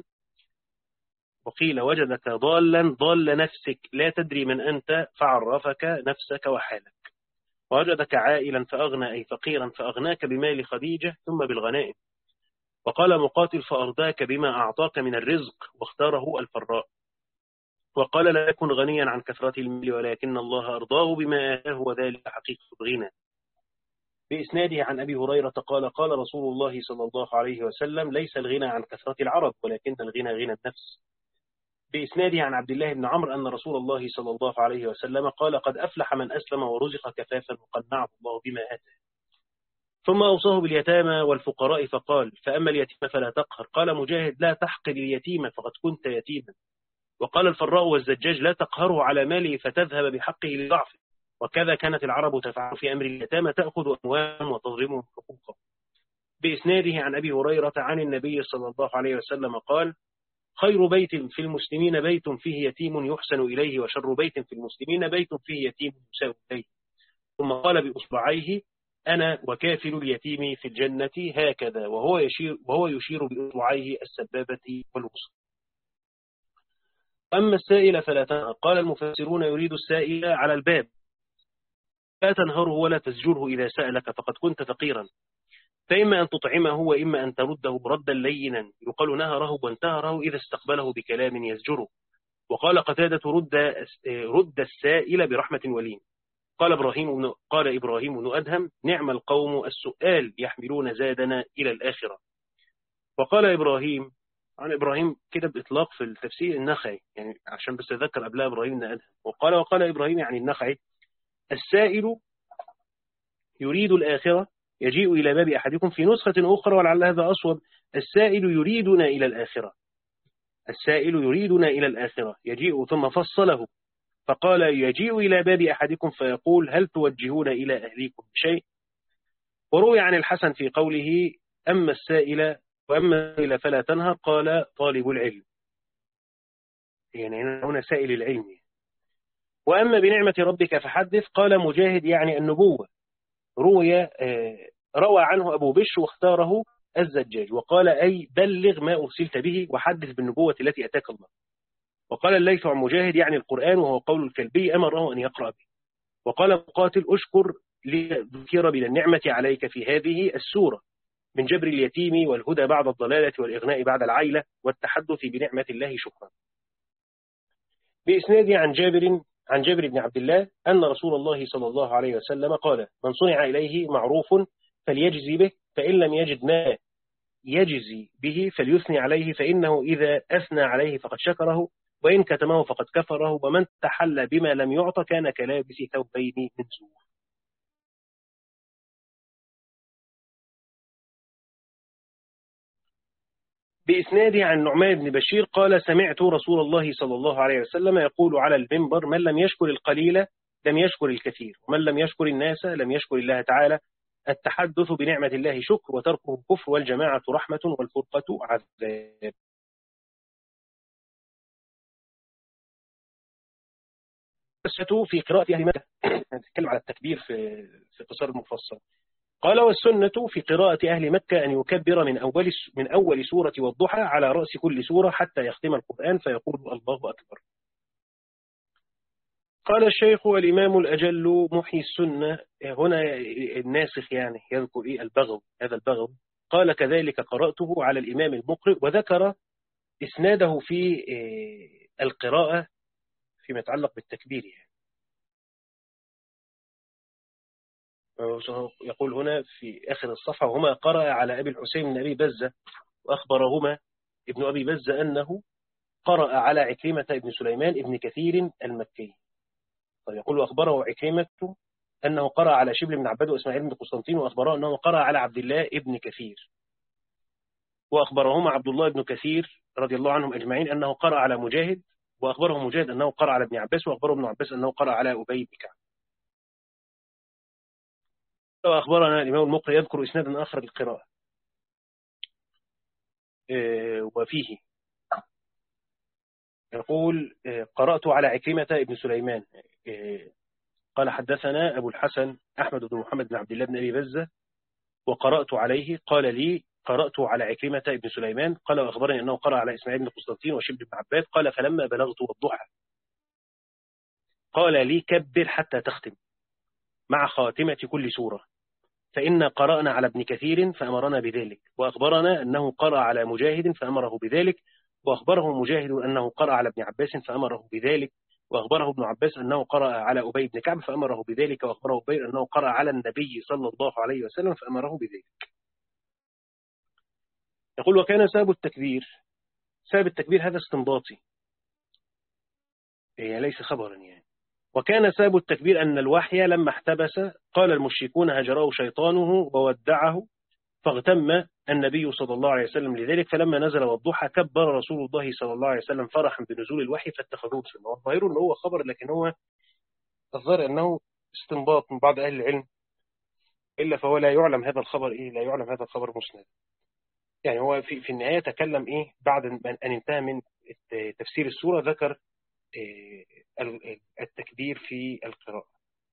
وقيل وجدك ضالا ضال نفسك لا تدري من أنت فعرفك نفسك وحالك. ووجدك عائلا فأغنى أي فقيرا فأغناك بمال خديجة ثم بالغنائم. وقال مقاتل فأرضاك بما أعطاك من الرزق واختاره الفراء. وقال لا يكن غنيا عن كثرة المال ولكن الله أرضاه بما آتاه وذلك حقيقة الغنى. بإسناده عن أبي هريرة قال قال رسول الله صلى الله عليه وسلم ليس الغنى عن كثرة العرب ولكن الغنى غنى النفس. بإسناده عن عبد الله بن عمرو أن رسول الله صلى الله عليه وسلم قال قد أفلح من أسلم ورزق كفافا وقنعه الله بما آتاه. ثم أوصاه باليتامى والفقراء فقال فأما اليتيم فلا تقهر. قال مجاهد لا تحقر اليتيم فقد كنت يتيما. وقال الفراء والزجاج لا تقهره على ماله فتذهب بحقه لضعفه. وكذا كانت العرب تفعل في أمر اليتامى تأخذ أموالهم وتظلمهم حقوقهم. بإسناده عن أبي هريرة عن النبي صلى الله عليه وسلم قال خير بيت في المسلمين بيت فيه يتيم يحسن إليه وشر بيت في المسلمين بيت فيه يتيم يساء إليه. ثم قال بأصبعيه أنا وكافل اليتيم في الجنة هكذا وهو يشير, وهو يشير بأصبعيه السبابة والوسطى. أما السائل فلا تنهر. قال المفسرون يريد السائل على الباب لا تنهره ولا تزجره إذا سألك فقد كنت فقيرا، فإما أن تطعمه وإما أن ترده ردا لينا يقال نهره وانتهره إذا استقبله بكلام يزجره. وقال قتادة رد, رد السائل برحمة ولين. قال إبراهيم بن قال إبراهيم بن أدهم نعم القوم السؤال يحملون زادنا إلى الآخرة. وقال إبراهيم عن إبراهيم كده بإطلاق في التفسير النخعي يعني عشان بس أذكر قبلها إبراهيم بن أدهم. وقال وقال إبراهيم يعني النخعي السائل يريد الآخرة يجيء إلى باب أحدكم في نسخة أخرى ولعل هذا أصوب السائل يريدنا إلى الآخرة. السائل يريدنا إلى الآخرة يجيء ثم فصله فقال يجيء إلى باب أحدكم فيقول هل توجهون إلى أهليكم بشيء. وروي عن الحسن في قوله أما السائل وأما السائل فلا تنهر قال طالب العلم يعني هنا سائل العلم. وأما بنعمة ربك فحدث قال مجاهد يعني النبوة. روي روى عنه أبو بش واختاره الزجاج وقال أي بلغ ما أرسلت به وحدث بالنبوة التي أتاك الله. وقال الليث عن مجاهد يعني القرآن وهو قول الكلبي أمره أن يقرأ به. وقال مقاتل أشكر لذكر من النعمة عليك في هذه السورة من جبر اليتيم والهدى بعد الضلالة والإغناء بعد العيلة والتحدث بنعمة الله شكرا. بإسناد عن جابر عن جابر بن عبد الله أن رسول الله صلى الله عليه وسلم قال من صنع إليه معروف فليجزي به فإن لم يجد ما يجزي به فليثني عليه فإنه إذا أثنى عليه فقد شكره وإن كتمه فقد كفره ومن تحلى بما لم يعط كان كلابس ثوبين من زور. بإسناده عن نعمان بن بشير قال سمعت رسول الله صلى الله عليه وسلم يقول على المنبر من لم يشكر القليل لم يشكر الكثير ومن لم يشكر الناس لم يشكر الله تعالى. التحدث بنعمة الله شكر وتركه كفر والجماعة رحمة والفرقة عذاب. في قراءة أهل مكة نتكلم على التكبير في في قصار المفصل. قال والسنة في قراءة أهل مكة أن يكبر من أول من أول سورة والضحى على رأس كل سورة حتى يختم القرآن فيقول الله أكبر. قال الشيخ الإمام الأجل محيي السنة هنا الناسخ يعني يذكر إيه البغض هذا البغض قال كذلك قرأته على الإمام المقرئ وذكر إسناده في القراءة فيما يتعلق بالتكبير يعني. يقول هنا في آخر الصفحة وهما قرأ على أبي الحسين بن أبي بزة وأخبرهما ابن أبي بزة أنه قرأ على عكرمة ابن سليمان ابن كثير المكي. يقول أخبره عكرمة أنه قرأ على شبل بن عباد وإسماعيل بن قسطنطين وأخبره أنه قرأ على عبد الله ابن كثير وأخبرهما عبد الله بن كثير رضي الله عنهم أجمعين أنه قرأ على مجاهد وأخبره مجاهد أنه قرأ على ابن عباس وأخبره ابن عباس أنه قرأ على أبي بن كعب. وأخبرنا الإمام المقرئ يذكر إسنادا آخر للقراءة وفيه يقول قرأت على عكرمة ابن سليمان قال حدثنا أبو الحسن أحمد بن محمد بن عبد الله بن أبي بزة وقرأت عليه قال لي قرأت على عكرمة ابن سليمان قال وأخبرني أنه قرأ على إسماعيل بن قسطنطين وشبل بن عباد قال فلما بلغت والضحى قال لي كبر حتى تختم مع خاتمة كل سورة فإن قرأنا على ابن كثير فأمرنا بذلك وأخبرنا أنه قرأ على مجاهد فأمره بذلك وأخبره مجاهد أنه قرأ على ابن عباس فأمره بذلك وأخبره ابن عباس أنه قرأ على أبي بن كعب فأمره بذلك وأخبره أبي أنه قرأ على النبي صلى الله عليه وسلم فأمره بذلك. يقول وكان سبب التكبير سبب التكبير هذا استنباطي هي ليس خبرا يعني. وكان سبب التكبير أن الوحي لما احتبس قال المشركون هجره شيطانه وودعه، فاغتم النبي صلى الله عليه وسلم لذلك، فلما نزل والضحى كبر رسول الله صلى الله عليه وسلم فرحا بنزول الوحي فاتخذوه سنة. والظاهر أنه هو خبر، لكن هو الظاهر أنه استنباط من بعض أهل العلم، إلا فهو لا يعلم هذا الخبر إيه، لا يعلم هذا الخبر مسند. يعني هو في في النهاية تكلم إيه بعد أن انتهى من تفسير السورة، ذكر التكبير في القراءة.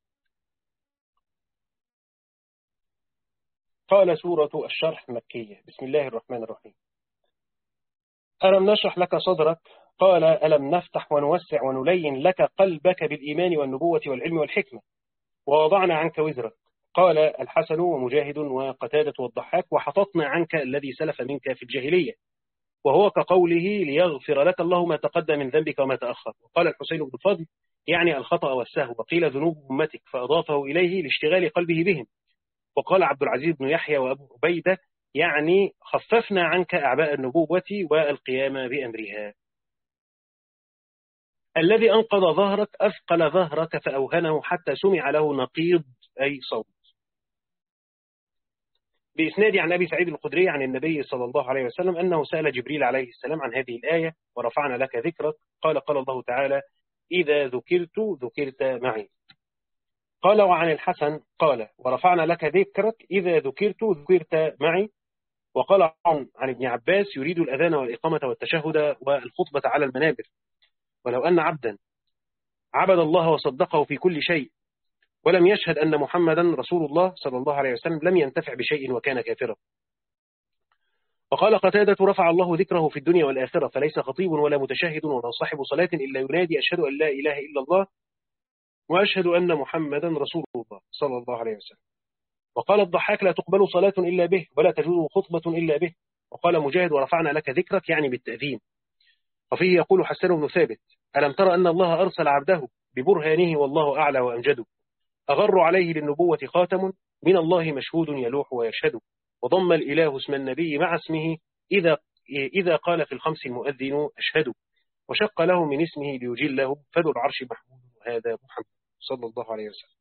قال سورة الشرح مكية. بسم الله الرحمن الرحيم. ألم نشرح لك صدرك، قال ألم نفتح ونوسع ونلين لك قلبك بالإيمان والنبوة والعلم والحكمة، ووضعنا عنك وزرك، قال الحسن ومجاهد وقتادة والضحاك، وحططنا عنك الذي سلف منك في الجاهلية، وهو كقوله ليغفر لك الله ما تقدم من ذنبك وما تأخر. وقال الحسين بن الفضل يعني الخطأ والسهو، وقيل ذنوب أمتك، فأضافه إليه لاشتغال قلبه بهم. وقال عبد العزيز بن يحيى وأبو عبيدة يعني خففنا عنك أعباء النبوة والقيام بأمرها. الذي أنقض ظهرك أثقل ظهرك فأوهنه حتى سمع له نقيض أي صوت. بإسناد عن أبي سعيد الخدري عن النبي صلى الله عليه وسلم أنه سأل جبريل عليه السلام عن هذه الآية ورفعنا لك ذكرك، قال قال الله تعالى إذا ذكرت ذكرت معي. قال وعن الحسن قال ورفعنا لك ذكرك إذا ذكرت ذكرت معي. وقال عن, عن ابن عباس يريد الأذان والإقامة والتشهد والخطبة على المنابر، ولو أن عبدا عبد الله وصدقه في كل شيء ولم يشهد أن محمدا رسول الله صلى الله عليه وسلم لم ينتفع بشيء وكان كافرا. وقال قتادة رفع الله ذكره في الدنيا والآخرة، فليس خطيب ولا متشهد ولا صاحب صلاة إلا ينادي أشهد أن لا إله إلا الله وأشهد أن محمدا رسول الله صلى الله عليه وسلم. وقال الضحاك لا تقبل صلاة إلا به ولا تجوز خطبة إلا به. وقال مجاهد ورفعنا لك ذكرك يعني بالتأذين. وفيه يقول حسن بن ثابت ألم ترى أن الله أرسل عبده ببرهانه والله أعلى وأمجد، أغر عليه للنبوة خاتم من الله مشهود يلوح ويشهد، وضم الإله اسم النبي مع اسمه إذا, إذا قال في الخمس المؤذن أشهد، وشق له من اسمه ليجله فذو العرش محمود وهذا محمد صلى الله عليه وسلم.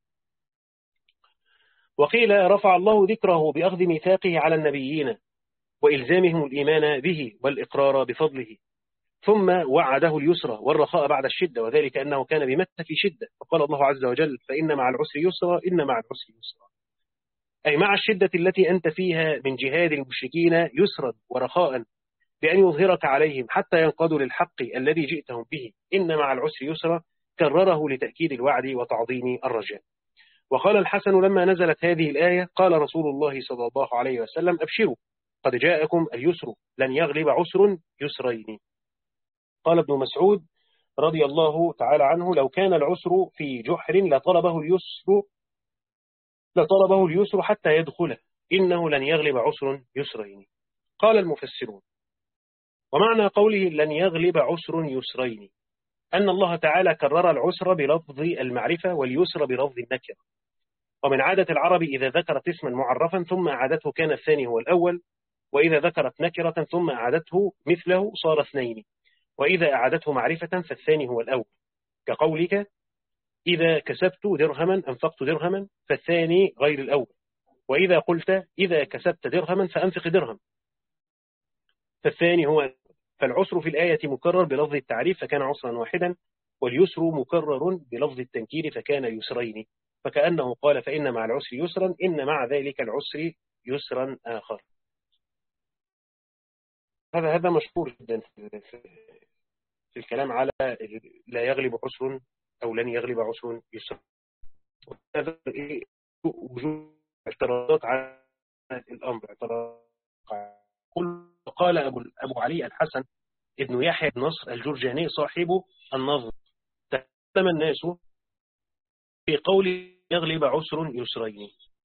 وقيل رفع الله ذكره بأخذ ميثاقه على النبيين وإلزامهم الإيمان به والإقرار بفضله، ثم وعده اليسرى والرخاء بعد الشدة، وذلك أنه كان بمكة في شدة، فقال الله عز وجل فإن مع العسر يسرا إن مع العسر يسرا، أي مع الشدة التي أنت فيها من جهاد المشركين يسرا ورخاء بأن يظهرك عليهم حتى ينقادوا للحق الذي جئتهم به، إن مع العسر يسرا كرره لتأكيد الوعد وتعظيم الرجاء. وقال الحسن لما نزلت هذه الآية قال رسول الله صلى الله عليه وسلم أبشروا قد جاءكم اليسر لن يغلب عسر يسرين. قال ابن مسعود رضي الله تعالى عنه لو كان العسر في جحر لطلبه اليسر لطلبه اليسر حتى يدخله إنه لن يغلب عسر يسرين. قال المفسرون ومعنى قوله لن يغلب عسر يسرين أن الله تعالى كرر العسر بلفظ المعرفة واليسر بلفظ النكرة، ومن عادة العرب إذا ذكرت اسما معرفا ثم أعادته كان الثاني هو الأول، وإذا ذكرت نكرة ثم أعادته مثله صار اثنين، وإذا أعادته معرفة فالثاني هو الأول، كقولك إذا كسبت درهما أنفقت درهما فالثاني غير الأول، وإذا قلت إذا كسبت درهما فأنفق درهم فالثاني هو. فالعسر في الآية مكرر بلفظ التعريف فكان عسرا واحدا، واليسر مكرر بلفظ التنكير فكان يسرين، فكأنه قال فإن مع العسر يسرا إن مع ذلك العسر يسرا آخر. هذا هذا مشهور جدا في الكلام على لا يغلب عسر أو لن يغلب عسر يسرا. هذا وجود اعتراضات على الأمر. اعتراض قال أبو, أبو علي الحسن ابن يحيى بن نصر الجرجاني صاحب النظم تكلم الناس في قول يغلب عسر يسرين،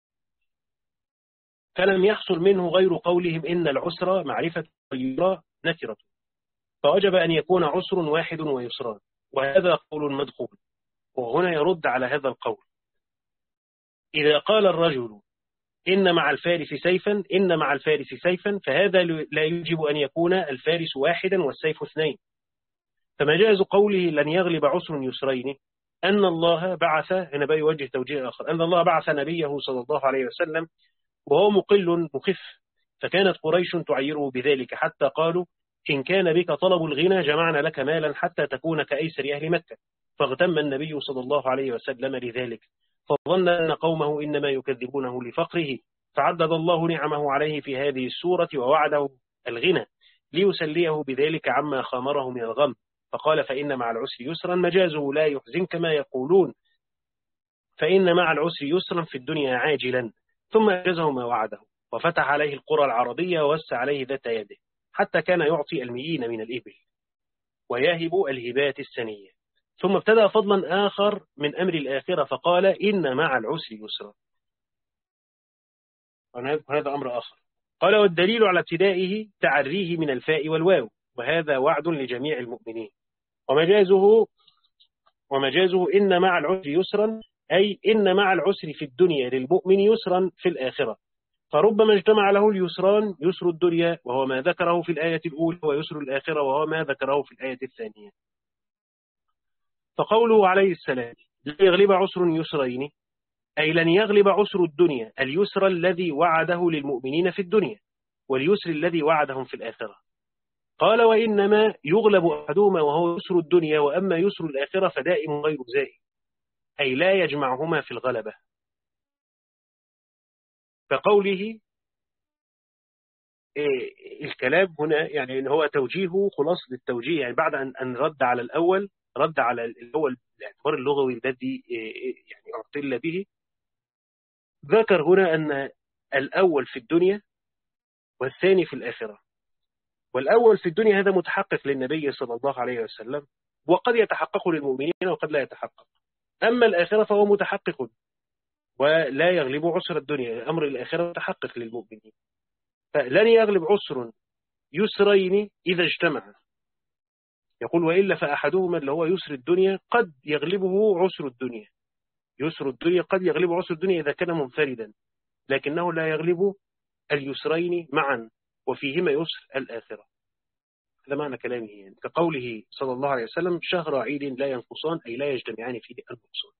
فلم يحصل منه غير قولهم إن العسر معرفة واليسر نكرة، فوجب أن يكون عسر واحد ويسران، وهذا قول مدخول. وهنا يرد على هذا القول إذا قال الرجل إن مع الفارس سيفا إن مع الفارس سيفا فهذا لا يجب أن يكون الفارس واحدا والسيف اثنين، فما جاز قوله لن يغلب عسر يسرين أن الله بعث، هنا بقى يوجه توجيه آخر، أن الله بعث نبيه صلى الله عليه وسلم وهو مقل مخف، فكانت قريش تعيره بذلك حتى قالوا إن كان بك طلب الغنى جمعنا لك مالا حتى تكون كأيسر أهل مكة، فاغتم النبي صلى الله عليه وسلم لذلك، فظن أن قومه إنما يكذبونه لفقره، فعدد الله نعمه عليه في هذه السورة ووعده الغنى ليسليه بذلك عما خامره من الغم، فقال فإن مع العسر يسرا، مجازه لا يحزنك ما يقولون، فإن مع العسر يسرا في الدنيا عاجلا، ثم أجازه ما وعده، وفتح عليه القرى العربية ووسع عليه ذات يده، حتى كان يعطي الميين من الإبل ويهب الهبات السنية، ثم ابتدأ فضلا آخر من أمر الآخرة فقال إن مع العسر يسرا، وهذا أمر آخر. قال والدليل على ابتدائه تعريه من الفاء والواو، وهذا وعد لجميع المؤمنين، ومجازه ومجازه إن مع العسر يسرا أي إن مع العسر في الدنيا للمؤمن يسرا في الآخرة، فربما اجتمع له اليسران، يسر الدنيا وهو ما ذكره في الآية الأولى، ويسر الآخرة وهو ما ذكره في الآية الثانية. فقوله عليه السلام لن يغلب عسر يسرين أي لن يغلب عسر الدنيا اليسر الذي وعده للمؤمنين في الدنيا واليسر الذي وعدهم في الآخرة. قال وإنما يغلب أحدهما وهو يسر الدنيا، وأما يسر الآخرة فدائم غير زائد، أي لا يجمعهما في الغلبة. فقوله إيه الكلام هنا يعني إن هو توجيهه خلاص للتوجيه، يعني بعد أن أن رد على الأول، رد على الأول الاعتبار اللغوي الذي إيه يعني اعتل به، ذكر هنا أن الأول في الدنيا والثاني في الآخرة، والأول في الدنيا هذا متحقق للنبي صلى الله عليه وسلم، وقد يتحقق للمؤمنين وقد لا يتحقق، أما الآخرة فهو متحقق ولا يغلب عسر الدنيا، أمر الآخرة متحقق للمؤمنين، فلن يغلب عسر يسرين إذا اجتمع، يقول وإلا فأحدهما اللي هو يسر الدنيا قد يغلبه عسر الدنيا، يسر الدنيا قد يغلب عسر الدنيا إذا كان منفردا، لكنه لا يغلب اليسرين معا وفيهما يسر الآخرة. هذا معنى كلامه، يعني كقوله صلى الله عليه وسلم شهر عيد لا ينقصان أي لا يجتمعان فيه النقصان.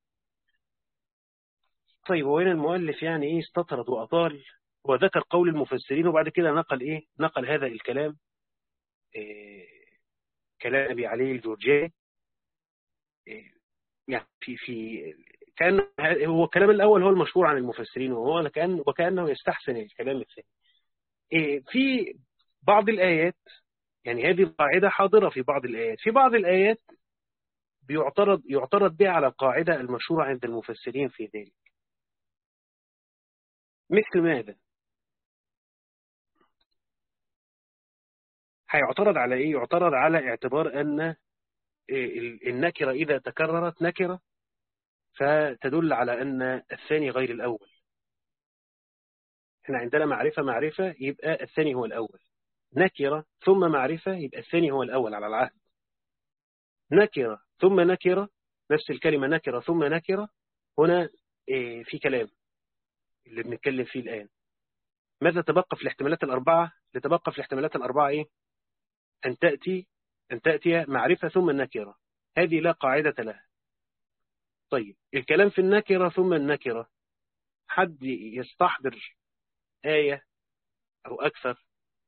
طيب وهنا المؤلف يعني إيه استطرد وأطال وذكر قول المفسرين، وبعد كده نقل إيه نقل هذا الكلام إيه كلام أبي علي الجرجاني، إيه يعني في في كان هو الكلام الأول هو المشهور عن المفسرين، وهو كأن وكأنه يستحسن الكلام الثاني. إيه في بعض الآيات، يعني هذه القاعدة حاضرة في بعض الآيات، في بعض الآيات بيعترض يعترض بها على القاعدة المشهورة عند المفسرين في ذلك. مثل ماذا؟ هيعترض على إيه؟ يعترض على اعتبار أن النكرة إذا تكررت نكرة فتدل على أن الثاني غير الأول. احنا عندنا معرفة معرفة يبقى الثاني هو الأول، نكرة ثم معرفة يبقى الثاني هو الأول على العهد، نكرة ثم نكرة نفس الكلمة نكرة ثم نكرة، هنا في كلام اللي بنتكلم فيه الآن. ماذا تبقى في الاحتمالات الأربعة؟ لتبقى في الاحتمالات الأربعة إيه؟ أن تأتي أن تأتي معرفة ثم النكرة، هذه لا قاعدة لها. طيب الكلام في النكرة ثم النكرة، حد يستحضر آية أو أكثر؟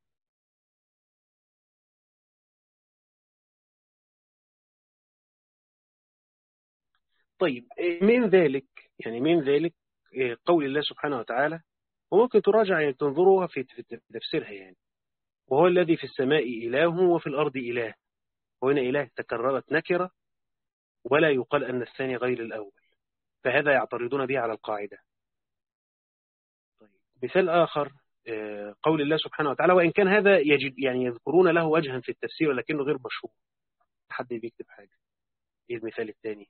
طيب من ذلك يعني من ذلك قول الله سبحانه وتعالى، وممكن تراجع يعني تنظرها في تفسيرها، يعني وهو الذي في السماء إله وفي الأرض إله، وهنا إله تكررت نكرة ولا يقال أن الثاني غير الأول، فهذا يعترضون به على القاعدة. طيب مثال آخر قول الله سبحانه وتعالى، وإن كان هذا يجد يعني يذكرون له وجها في التفسير ولكنه غير مشهور، حد بيكتب حاجة. إيه المثال الثاني؟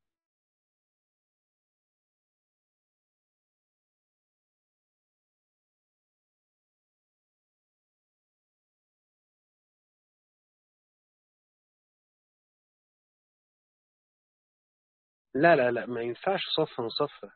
لا لا لا ما ينفعش صفا صفا.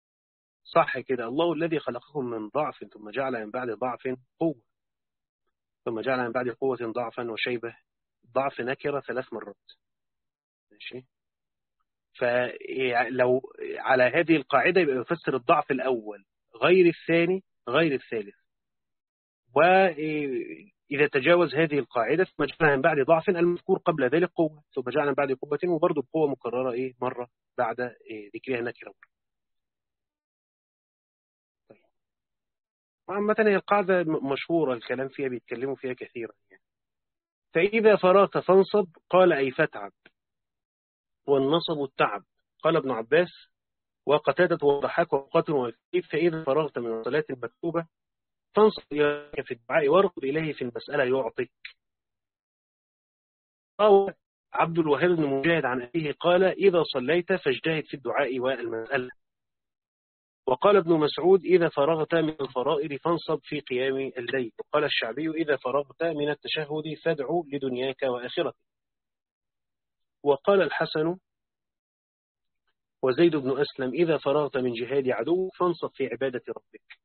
صح كده، الله الذي خلقكم من ضعف ثم جعل من بعد ضعف قوة. ثم جعل من بعد قوة ضعفا وشيبة. ضعف نكرة ثلاث مرات. ماشي. فلو على هذه القاعدة يبقى يفسر الضعف الأول غير الثاني غير الثالث. وإذا تجاوز هذه القاعدة ثم جعل من بعد ضعف المذكور قبل ذلك قوة، ثم جعل من بعد قوة، وبرضه القوة مكررة إيه مرة بعد إيه ذكرها نكرة. طيب. وعامة هي القاعدة مشهورة الكلام فيها بيتكلموا فيها كثيرا يعني. فإذا فرغت فانصب قال أي فتعب، والنصب التعب. قال ابن عباس وقتادة وضحاك وقاتل والكيف فإذا فرغت من الصلاة المكتوبة فانصب إليك في الدعاء وارغب إليه في المسألة يعطيك. روى عبد الوهاب بن مجاهد عن أبيه قال إذا صليت فاجتهد في الدعاء والمسألة. وقال ابن مسعود إذا فرغت من الفرائض فانصب في قيام الليل. وقال الشعبي إذا فرغت من التشهد فادعو لدنياك وآخرتك. وقال الحسن وزيد بن أسلم إذا فرغت من جهاد عدو فانصب في عبادة ربك.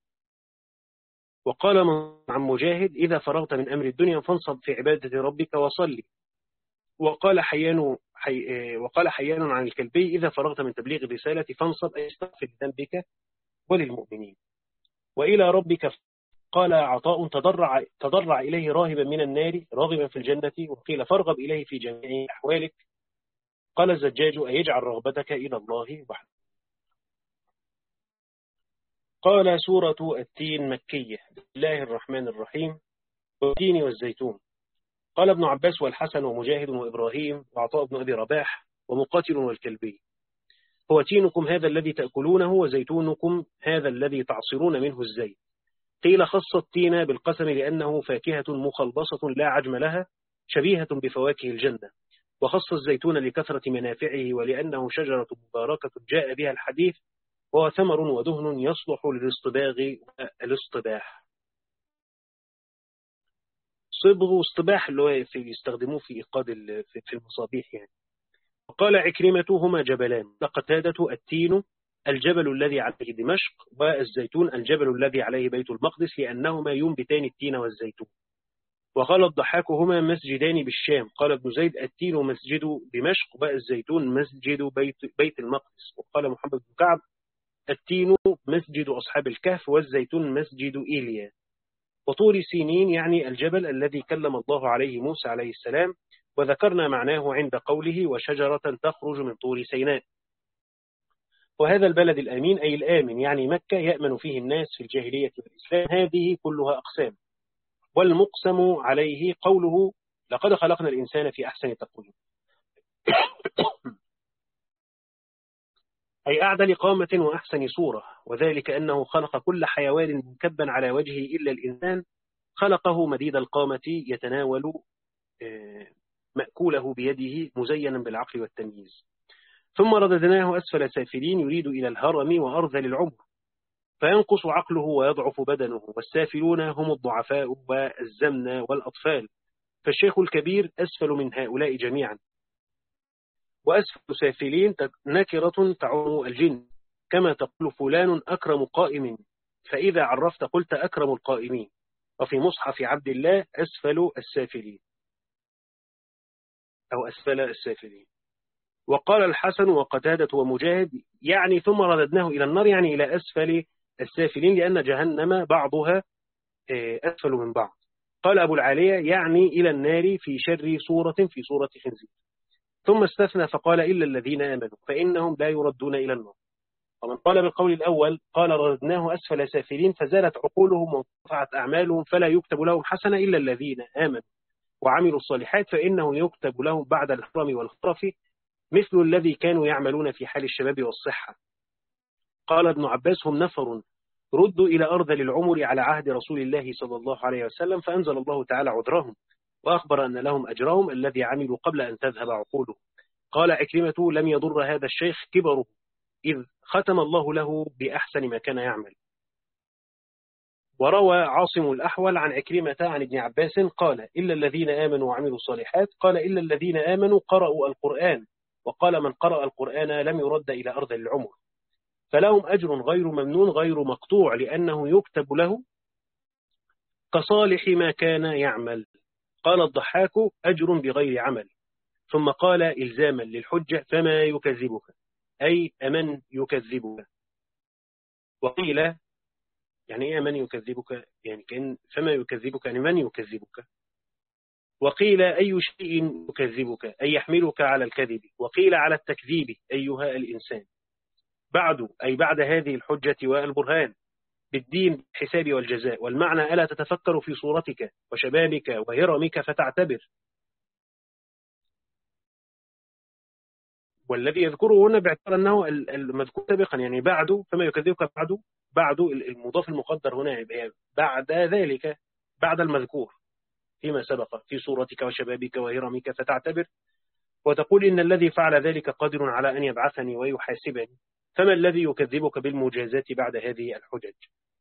وقال عن مجاهد إذا فرغت من أمر الدنيا فانصب في عبادة ربك وصلي. وقال حيان حي... وقال حيان عن الكلبي إذا فرغت من تبليغ الرسالة فانصب أي استغفر لذنبك وللمؤمنين. وإلى ربك قال عطاء تضرع تضرع إليه راهبا من النار راغبا في الجنة. وقيل فارغب إليه في جميع أحوالك. قال الزجاج أيجعل رغبتك إلى الله وحده. قال سورة التين مكية. بسم الله الرحمن الرحيم. والتين والزيتون. قال ابن عباس والحسن ومجاهد وإبراهيم وعطاء بن أبي رباح ومقاتل والكلبي هو تينكم هذا الذي تأكلونه وزيتونكم هذا الذي تعصرون منه الزيت. قيل خص التين بالقسم لأنه فاكهة مخلبصة لا عجم لها شبيهة بفواكه الجنة. وخص الزيتون لكثرة منافعه ولأنه شجرة مباركة جاء بها الحديث وهو ثمر ودهن يصلح للاصطباغ والاصطباح. صبغ واصطباح اللي هو في يستخدموه في إيقاد في المصابيح يعني. وقال عكرمة هما جبلان. لقتادة التين الجبل الذي عليه دمشق والزيتون الجبل الذي عليه بيت المقدس لأنهما ينبتان التين والزيتون. وقال الضحاك هما مسجدان بالشام. قال ابن زيد التين مسجد دمشق والزيتون مسجد بيت, بيت المقدس. وقال محمد بن كعب التين مسجد أصحاب الكهف والزيتون مسجد إيليا. وطور سينين يعني الجبل الذي كلم الله عليه موسى عليه السلام وذكرنا معناه عند قوله وشجرة تخرج من طور سيناء. وهذا البلد الأمين أي الآمن يعني مكة يأمن فيه الناس في الجاهلية والإسلام. هذه كلها أقسام. والمقسم عليه قوله لقد خلقنا الإنسان في أحسن تقويم أي أعدل قامة وأحسن صورة. وذلك أنه خلق كل حيوان مكبا على وجهه إلا الإنسان خلقه مديد القامة يتناول مأكوله بيده مزينا بالعقل والتمييز. ثم رددناه أسفل سافلين يريد إلى الهرم وأرذل العمر فينقص عقله ويضعف بدنه. والسافلون هم الضعفاء والزمن والأطفال. فالشيخ الكبير أسفل من هؤلاء جميعا. وأسفل سافلين نكرة تعم الجن كما تقول فلان أكرم قائم فإذا عرفت قلت أكرم القائمين. وفي مصحف عبد الله أسفل السافلين أو أسفل السافلين. وقال الحسن وقتادة ومجاهد يعني ثم رددناه إلى النار يعني إلى أسفل السافلين لأن جهنم بعضها أسفل من بعض. قال أبو العالية يعني إلى النار في شر صورة في صورة خنزير. ثم استثنى فقال إلا الذين آمنوا فإنهم لا يردون إلى النار. ومن قال بالقول الأول قال رددناه أسفل سافلين فزالت عقولهم وانقطعت أعمالهم فلا يكتب لهم حسنة إلا الذين آمنوا وعملوا الصالحات فإنه يكتب لهم بعد الحرم والخرف مثل الذي كانوا يعملون في حال الشباب والصحة. قال ابن عباس هم نفر ردوا إلى أرذل العمر على عهد رسول الله صلى الله عليه وسلم فأنزل الله تعالى عذرهم وأخبر أن لهم أجرهم الذي عملوا قبل أن تذهب عقوله. قال عكرمة لم يضر هذا الشيخ كبره إذ ختم الله له بأحسن ما كان يعمل. وروى عاصم الأحول عن عكرمة عن ابن عباس قال إلا الذين آمنوا وعملوا الصالحات قال إلا الذين آمنوا قرأوا القرآن. وقال من قرأ القرآن لم يرد إلى أرذل العمر فلهم أجر غير ممنون غير مقطوع لأنه يكتب له كصالح ما كان يعمل. قال الضحاك أجر بغير عمل. ثم قال إلزاما للحجة فما يكذبك، أي أمن يكذبك. وقيل يعني إيه من يكذبك، يعني كأن فما يكذبك يعني من يكذبك. وقيل أي شيء يكذبك أي يحملك على الكذب. وقيل على التكذيب أيها الإنسان. بعد أي بعد هذه الحجة والبرهان بالدين الحساب والجزاء. والمعنى ألا تتفكر في صورتك وشبابك وهرمك فتعتبر. والذي يذكره هنا باعتبار أنه المذكور سابقا، يعني بعد فما يكذبك بعد، بعد المضاف المقدر هنا يبقى بعد ذلك، بعد المذكور فيما سبق في صورتك وشبابك وهرمك فتعتبر، وتقول إن الذي فعل ذلك قادر على أن يبعثني ويحاسبني، فما الذي يكذبك بالمجازات بعد هذه الحجج؟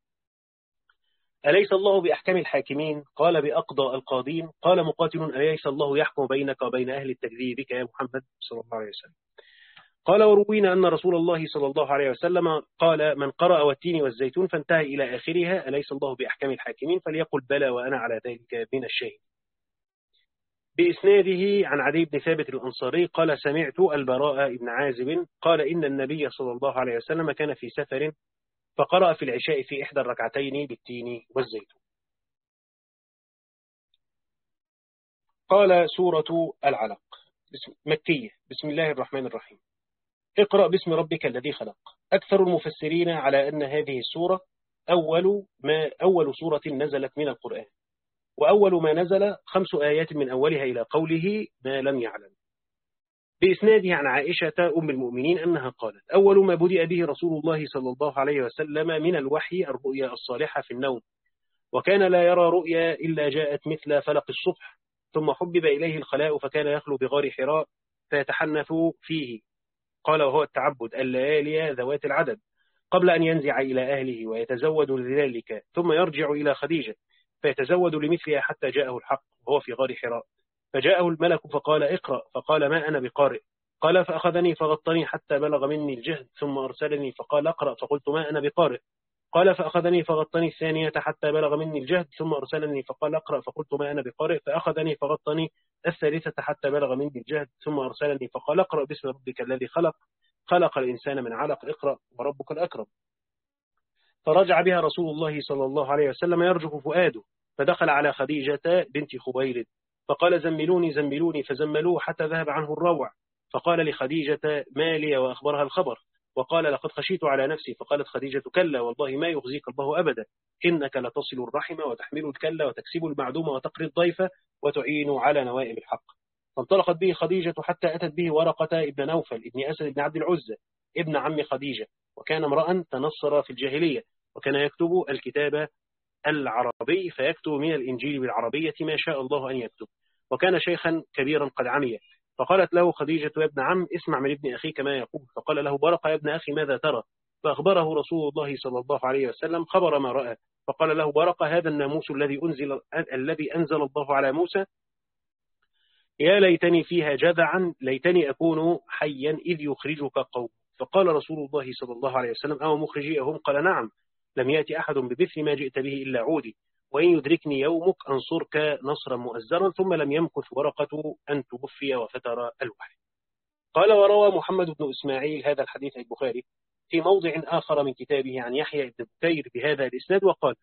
أليس الله بأحكم الحاكمين؟ قال بأقضى القاضين. قال مقاتل أليس الله يحكم بينك وبين أهل التكذيب بك يا محمد صلى الله عليه وسلم؟ قال وروينا أن رسول الله صلى الله عليه وسلم قال من قرأ والتين والزيتون فانتهى إلى آخرها أليس الله بأحكم الحاكمين؟ فليقل بلى وأنا على ذلك من الشاهد. بإسناده عن عدي بن ثابت الأنصاري قال سمعت البراء بن عازب قال إن النبي صلى الله عليه وسلم كان في سفر فقرأ في العشاء في إحدى الركعتين بالتين والزيتون. قال سورة العلق مكية. بسم الله الرحمن الرحيم. اقرأ باسم ربك الذي خلق. أكثر المفسرين على أن هذه السورة أول ما أول سورة نزلت من القرآن، وأول ما نزل خمس آيات من أولها إلى قوله ما لم يعلم. بإسناده عن عائشة أم المؤمنين أنها قالت أول ما بدأ به رسول الله صلى الله عليه وسلم من الوحي الرؤيا الصالحة في النوم، وكان لا يرى رؤيا إلا جاءت مثل فلق الصبح، ثم حبب إليه الخلاء فكان يخلو بغار حراء فيتحنث فيه، قال وهو التعبد الليالي ذوات العدد، قبل أن ينزع إلى أهله ويتزود لذلك، ثم يرجع إلى خديجة فيتزود لمثلها حتى جاءه الحق وهو في غار حراء، فجاءه الملك فقال اقرأ، فقال ما أنا بقارئ، قال فأخذني فغطني حتى بلغ مني الجهد، ثم أرسلني فقال اقرأ، فقلت ما أنا بقارئ، قال فأخذني فغطني الثانية حتى بلغ مني الجهد، ثم أرسلني فقال اقرأ، فقلت ما أنا بقارئ، فأخذني فغطني الثالثة حتى بلغ مني الجهد، ثم أرسلني فقال اقرأ باسم ربك الذي خلق، خلق الإنسان من علق، اقرأ وربك الأكرم. فرجع بها رسول الله صلى الله عليه وسلم يرجف فؤاده، فدخل على خديجة بنت خويلد فقال زملوني زملوني، فزملوه حتى ذهب عنه الروع، فقال لخديجة ما لي وأخبرها الخبر، وقال لقد خشيت على نفسي، فقالت خديجة كلا والله ما يخزيك الله أبدا، إنك لتصل الرحم وتحمل الكلا وتكسب المعدوم وتقري الضيف وتعين على نوائب الحق. فانطلقت به خديجة حتى أتت به ورقة ابن نوفل ابن أسد ابن عبد العزة ابن عم خديجة، وكان امرأ تنصر في الجاهلية، وكان يكتب الكتاب العربي فيكتب من الإنجيل بالعربية ما شاء الله أن يكتب، وكان شيخا كبيرا قد عمي. فقالت له خديجة يا ابن عم اسمع من ابن أخيك ما يقول، فقال له ورقة يا ابن أخي ماذا ترى؟ فأخبره رسول الله صلى الله عليه وسلم خبر ما رأى، فقال له ورقة هذا الناموس الذي أنزل الذي أنزل الله على موسى، يا ليتني فيها جذعا، ليتني أكون حيا إذ يخرجك قوم. فقال رسول الله صلى الله عليه وسلم أو مخرجيهم؟ قال نعم، لم يأتي أحد بمثل ما جئت به إلا عودي، وإن يدركني يومك أنصرك نصرا مؤزرا. ثم لم يمكث ورقة أن توفي وفتر الوحي. قال وروى محمد بن إسماعيل هذا الحديث البخاري في موضع آخر من كتابه عن يحيى بن بكير بهذا الإسناد وقال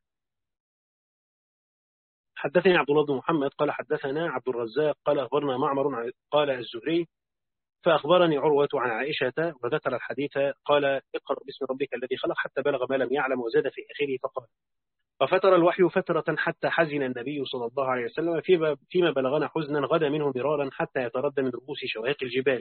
حدثني عبد الله بن محمد قال حدثنا عبد الرزاق قال أخبرنا معمر قال الزهري فأخبرني عروة عن عائشة وذكر الحديث قال اقرأ باسم ربك الذي خلق حتى بلغ ما لم يعلم، وزاد في آخره فقال ففتر الوحي فترة حتى حزن النبي صلى الله عليه وسلم فيما بلغنا حزنا غدا منه مرارا حتى يتردى من رؤوس شواهق الجبال،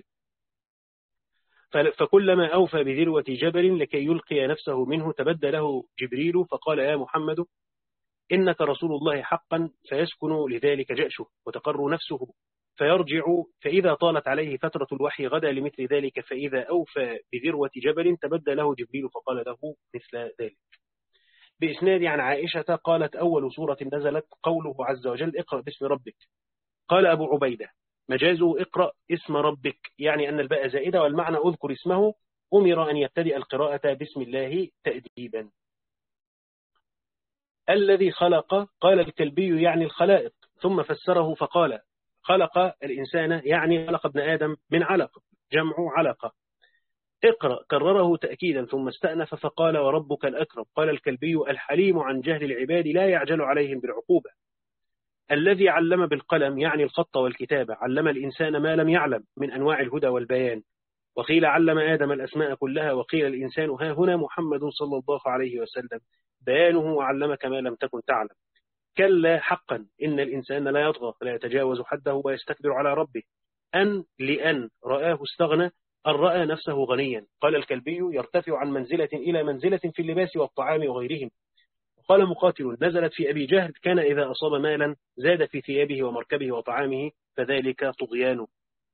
فكلما أوفى بذروة جبل لكي يلقي نفسه منه تبدى له جبريل فقال يا محمد إنك رسول الله حقا، فيسكن لذلك جأشه وتقر نفسه فيرجع، فإذا طالت عليه فترة الوحي غدا لمثل ذلك، فإذا أوفى بذروة جبل تبدى له جبريل فقال له مثل ذلك. بإسناد عن عائشة قالت أول سورة نزلت قوله عز وجل اقرأ باسم ربك. قال أبو عبيدة مجازه اقرأ اسم ربك، يعني أن الباء زائدة والمعنى أذكر اسمه، أمر أن يبتدئ القراءة بسم الله تأديبا. الذي خلق، قال الكلبي يعني الخلائق، ثم فسره فقال خلق الإنسان يعني خلق ابن آدم من علق، جمع علقة. اقرأ كرره تأكيدا ثم استأنف فقال وربك الأكرم. قال الكلبي الحليم عن جهل العباد لا يعجل عليهم بالعقوبة. الذي علم بالقلم يعني الخط والكتابة، علم الإنسان ما لم يعلم من أنواع الهدى والبيان. وقيل علم آدم الأسماء كلها، وقيل الإنسان ها هنا محمد صلى الله عليه وسلم بيانه وعلمك ما لم تكن تعلم. كلا حقا إن الإنسان لا يطغى لا يتجاوز حده ويستكبر على ربه. أن لأن رآه استغنى، أن رأى نفسه غنيا. قال الكلبي يرتفع عن منزلة إلى منزلة في اللباس والطعام وغيرهم. قال مقاتل نزلت في أبي جهل كان إذا أصاب مالا زاد في ثيابه ومركبه وطعامه فذلك طغيانه.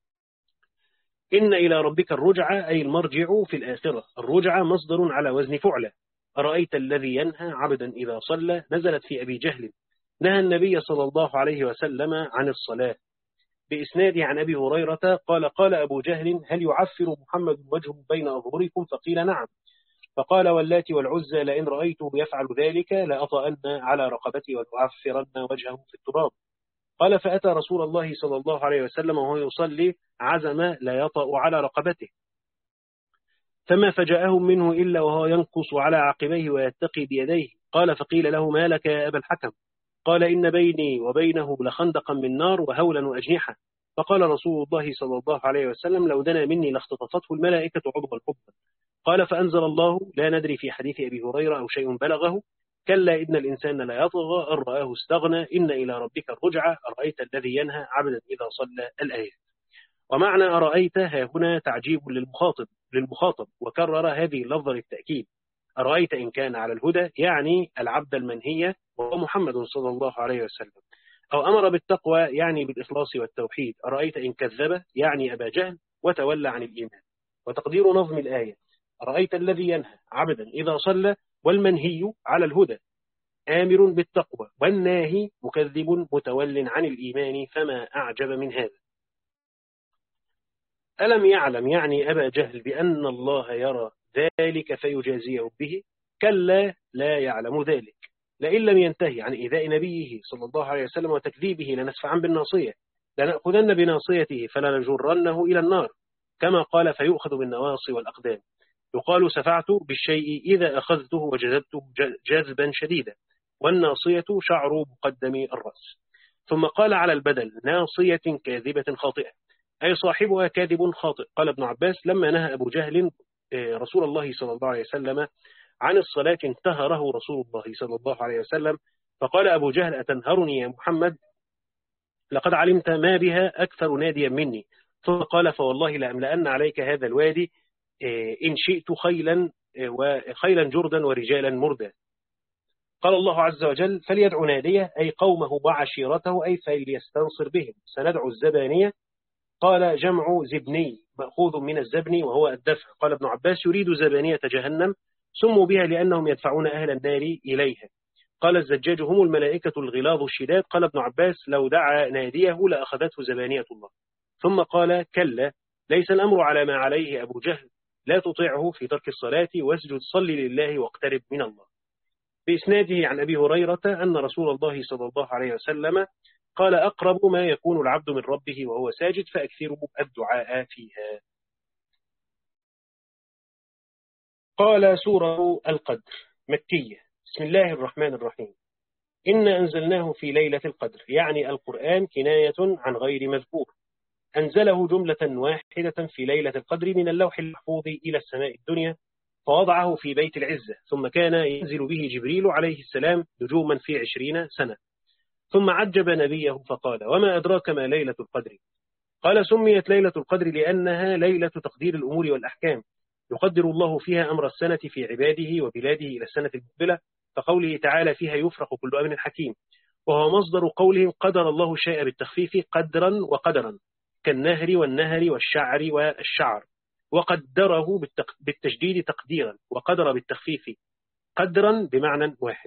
إن إلى ربك الرجعة أي المرجع في الآخرة. الرجعة مصدر على وزن فعلة. أرأيت الذي ينهى عبدا إذا صلى نزلت في أبي جهل، نهى النبي صلى الله عليه وسلم عن الصلاة. بإسناده عن أبي هريرة قال قال أبو جهل هل يعفر محمد وجهه بين أظهركم؟ فقيل نعم. فقال واللات والعزى لئن رأيته يفعل ذلك لأطأن على رقبتي ولأعفرن وجهه في التراب. قال فأتى رسول الله صلى الله عليه وسلم وهو يصلي عزم لا يطأ على رقبته، فما فجأهم منه إلا وهو ينقص على عقبيه ويتقي بيديه. قال فقيل له ما لك يا أبا الحكم؟ قال إن بيني وبينه لخندقا من نار وهولا وأجنحة. فقال رسول الله صلى الله عليه وسلم لو دنا مني لاختطفته الملائكة عضوا حبا. قال فأنزل الله لا ندري في حديث أبي هريرة أو شيء بلغه كلا إن الإنسان لا يطغى أن رآه استغنى إن إلى ربك الرجعة أرأيت الذي ينهى عبدا إذا صلى الآية. ومعنى أرأيت ها هنا تعجيب للمخاطب للمخاطب وكرر هذه اللفظة للتأكيد. أرأيت إن كان على الهدى يعني العبد المنهي وهو محمد صلى الله عليه وسلم، أو أمر بالتقوى يعني بالإخلاص والتوحيد. أرأيت إن كذب يعني أبا جهل وتولى عن الإيمان. وتقدير نظم الآية أرأيت الذي ينهى عبدا إذا صلى، والمنهي على الهدى آمر بالتقوى، والناهي مكذب متول عن الإيمان، فما أعجب من هذا. ألم يعلم يعني أبا جهل بأن الله يرى ذلك فيجازيه به؟ كلا لا يعلم ذلك. لئن لم ينتهي عن إيذاء نبيه صلى الله عليه وسلم وتكذيبه لنسفعن بالناصية، لنأخذن بناصيته فلنجرنه إلى النار، كما قال فيؤخذ بالنواصي والأقدام. يقال سفعت بالشيء إذا أخذته وجذبته جذبا شديدا، والناصية شعر مقدم الرأس. ثم قال على البدل ناصية كاذبة خاطئة أي صاحبها كاذب خاطئ. قال ابن عباس لما نهى أبو جهل رسول الله صلى الله عليه وسلم عن الصلاة انتهره رسول الله صلى الله عليه وسلم، فقال أبو جهل أتنهرني يا محمد؟ لقد علمت ما بها أكثر ناديا مني. ثم قال فوالله لأملأن عليك هذا الوادي إن شئت خيلا وخيلا جردا ورجالا مردا. قال الله عز وجل فليدعو ناديه أي قومه وعشيرته أي فليستنصر بهم. سندعو الزبانية قال جمع زبني مأخوذ من الزبن وهو الدفع. قال ابن عباس يريد زبانية جهنم سموا بها لأنهم يدفعون أهل النار إليها. قال الزجاج هم الملائكة الغلاظ الشداد. قال ابن عباس لو دعا ناديه لأخذته زبانية الله. ثم قال كلا ليس الأمر على ما عليه أبو جهل، لا تطيعه في ترك الصلاة واسجد صل لله واقترب من الله. بإسناده عن أبي هريرة أن رسول الله صلى الله عليه وسلم قال أقرب ما يكون العبد من ربه وهو ساجد فأكثروا الدعاء فيها. قال سورة القدر مكية. بسم الله الرحمن الرحيم. إنا أنزلناه في ليلة القدر، يعني القرآن كناية عن غير مذكور. أنزله جملة واحدة في ليلة القدر من اللوح المحفوظ إلى السماء الدنيا، فوضعه في بيت العزة، ثم كان ينزل به جبريل عليه السلام نجوما في عشرين سنة. ثم عجب نبيه فقال وما أدراك ما ليلة القدر؟ قال سميت ليلة القدر لأنها ليلة تقدير الأمور والأحكام، يقدر الله فيها أمر السنة في عباده وبلاده إلى السنة المقبلة، فقوله تعالى فيها يفرق كل أمر حكيم، وهو مصدر قولهم قدر الله شيء بالتخفيف قدرا وقدرا كالنهر والنهر والشعر والشعر، وقدره بالتجديد تقديرا، وقدر بالتخفيف قدرا بمعنى واحد.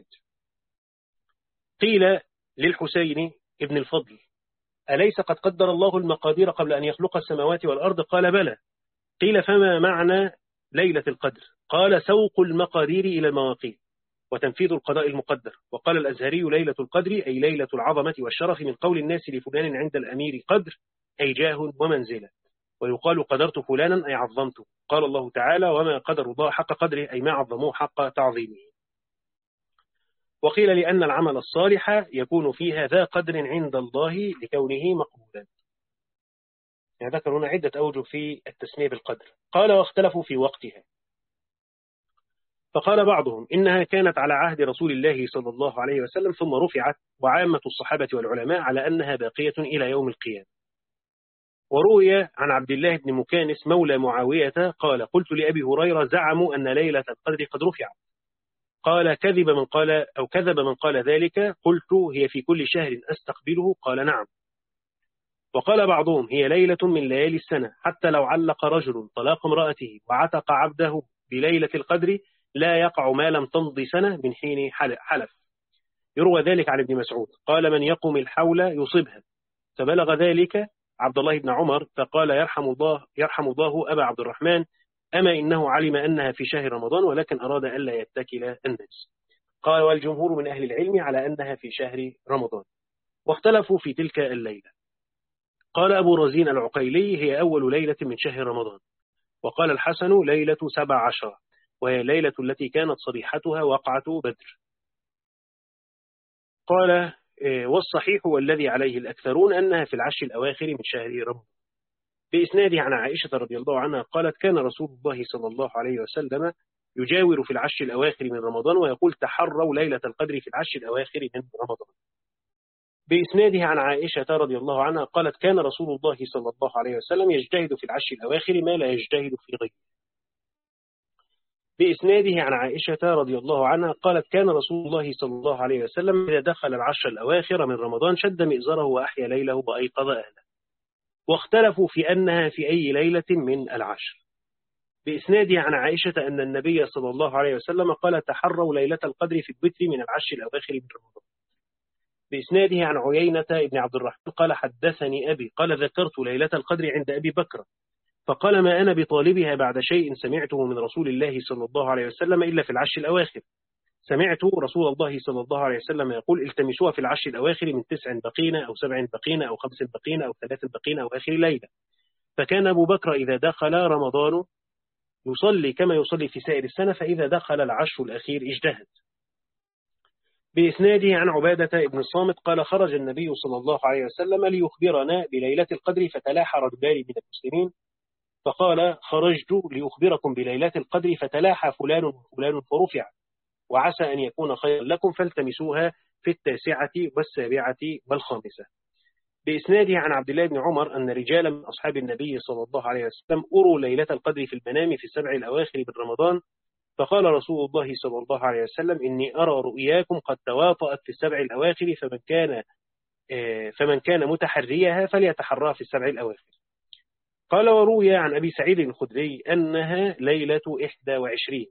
قيل للحسين ابن الفضل أليس قد قدر الله المقادير قبل أن يخلق السماوات والأرض؟ قال بلى. قيل فما معنى ليلة القدر؟ قال سوق المقادير إلى المواقيت، وتنفيذ القضاء المقدر. وقال الأزهري ليلة القدر أي ليلة العظمة والشرف، من قول الناس لفلان عند الأمير قدر أي جاه ومنزلة. ويقال قدرت فلانا أي عظمته. قال الله تعالى وما قدر الله حق قدره أي ما عظموه حق تعظيمه. وقيل لأن العمل الصالح يكون فيها ذا قدر عند الله لكونه مقبولا. يعني ذكر هنا عدة أوجه في التسمية بالقدر. قال واختلفوا في وقتها، فقال بعضهم إنها كانت على عهد رسول الله صلى الله عليه وسلم ثم رفعت، وعامة الصحابة والعلماء على أنها باقية إلى يوم القيامة. وروي عن عبد الله بن مكانس مولى معاوية قال قلت لأبي هريرة زعموا أن ليلة القدر قد رفعت، قال كذب من قال أو كذب من قال ذلك، قلت هي في كل شهر أستقبله، قال نعم. وقال بعضهم هي ليلة من ليالي السنة، حتى لو علق رجل طلاق امرأته وعتق عبده بليلة القدر لا يقع ما لم تمضي سنة من حين حلف. يروى ذلك عن ابن مسعود قال من يقم الحول يصبها، فبلغ ذلك عبد الله بن عمر فقال يرحم الله يرحم الله أبا عبد الرحمن، أما إنه علم أنها في شهر رمضان ولكن أراد ألا يتكل الناس. قال والجمهور من أهل العلم على أنها في شهر رمضان، واختلفوا في تلك الليلة. قال أبو رزين العقيلي هي أول ليلة من شهر رمضان. وقال الحسن ليلة سبع عشر، وهي الليلة التي كانت صبيحتها وقعة بدر. قال والصحيح والذي عليه الأكثرون أنها في العشر الأواخر من شهر رمضان. بإسناده عن عائشة رضي الله عنها قالت كان رسول الله صلى الله عليه وسلم يجاور في العشر الأواخر من رمضان ويقول تحروا ليلة القدر في العشر الأواخر من رمضان. بإسناده عن عائشة رضي الله عنها قالت كان رسول الله صلى الله عليه وسلم يجتهد في العشر الأواخر ما لا يجتهد في غيره. بإسناده عن عائشة رضي الله عنها قالت كان رسول الله صلى الله عليه وسلم إذا دخل العشر الأواخر من رمضان شد مئزره وأحيا ليله وأيقظ أهله. واختلفوا في أنها في أي ليلة من العشر. بإسناده عن عائشة أن النبي صلى الله عليه وسلم قال تحروا ليلة القدر في الوتر من العشر الأواخر من رمضان. بإسناده عن عيينة بن عبد الرحمن قال حدثني أبي قال ذكرت ليلة القدر عند أبي بكر فقال ما أنا بطالبها بعد شيء سمعته من رسول الله صلى الله عليه وسلم إلا في العشر الأواخر. سمعت رسول الله صلى الله عليه وسلم يقول التمسوها في العشر الأواخر من تسع بقين أو سبع بقين أو خمس بقين أو ثلاث بقين أو آخر ليلة. فكان أبو بكر إذا دخل رمضان يصلي كما يصلي في سائر السنة، فإذا دخل العشر الأخير اجتهد. بإسناده عن عبادة بن الصامت قال خرج النبي صلى الله عليه وسلم ليخبرنا بليلة القدر فتلاحى رجلان من المسلمين فقال خرجت لأخبركم بليلة القدر فتلاحى فلان وفلان فرفع، وعسى أن يكون خيرا لكم فالتمسوها في التاسعة والسابعة والخامسة. بإسناده عن عبد الله بن عمر أن رجالا من أصحاب النبي صلى الله عليه وسلم أروا ليلة القدر في المنام في السبع الأواخر من رمضان، فقال رسول الله صلى الله عليه وسلم إني أرى رؤياكم قد تواطأت في السبع الأواخر فمن كان فمن كان متحريها فليتحرى في السبع الأواخر. قال وروي عن أبي سعيد الخدري أنها ليلة إحدى وعشرين.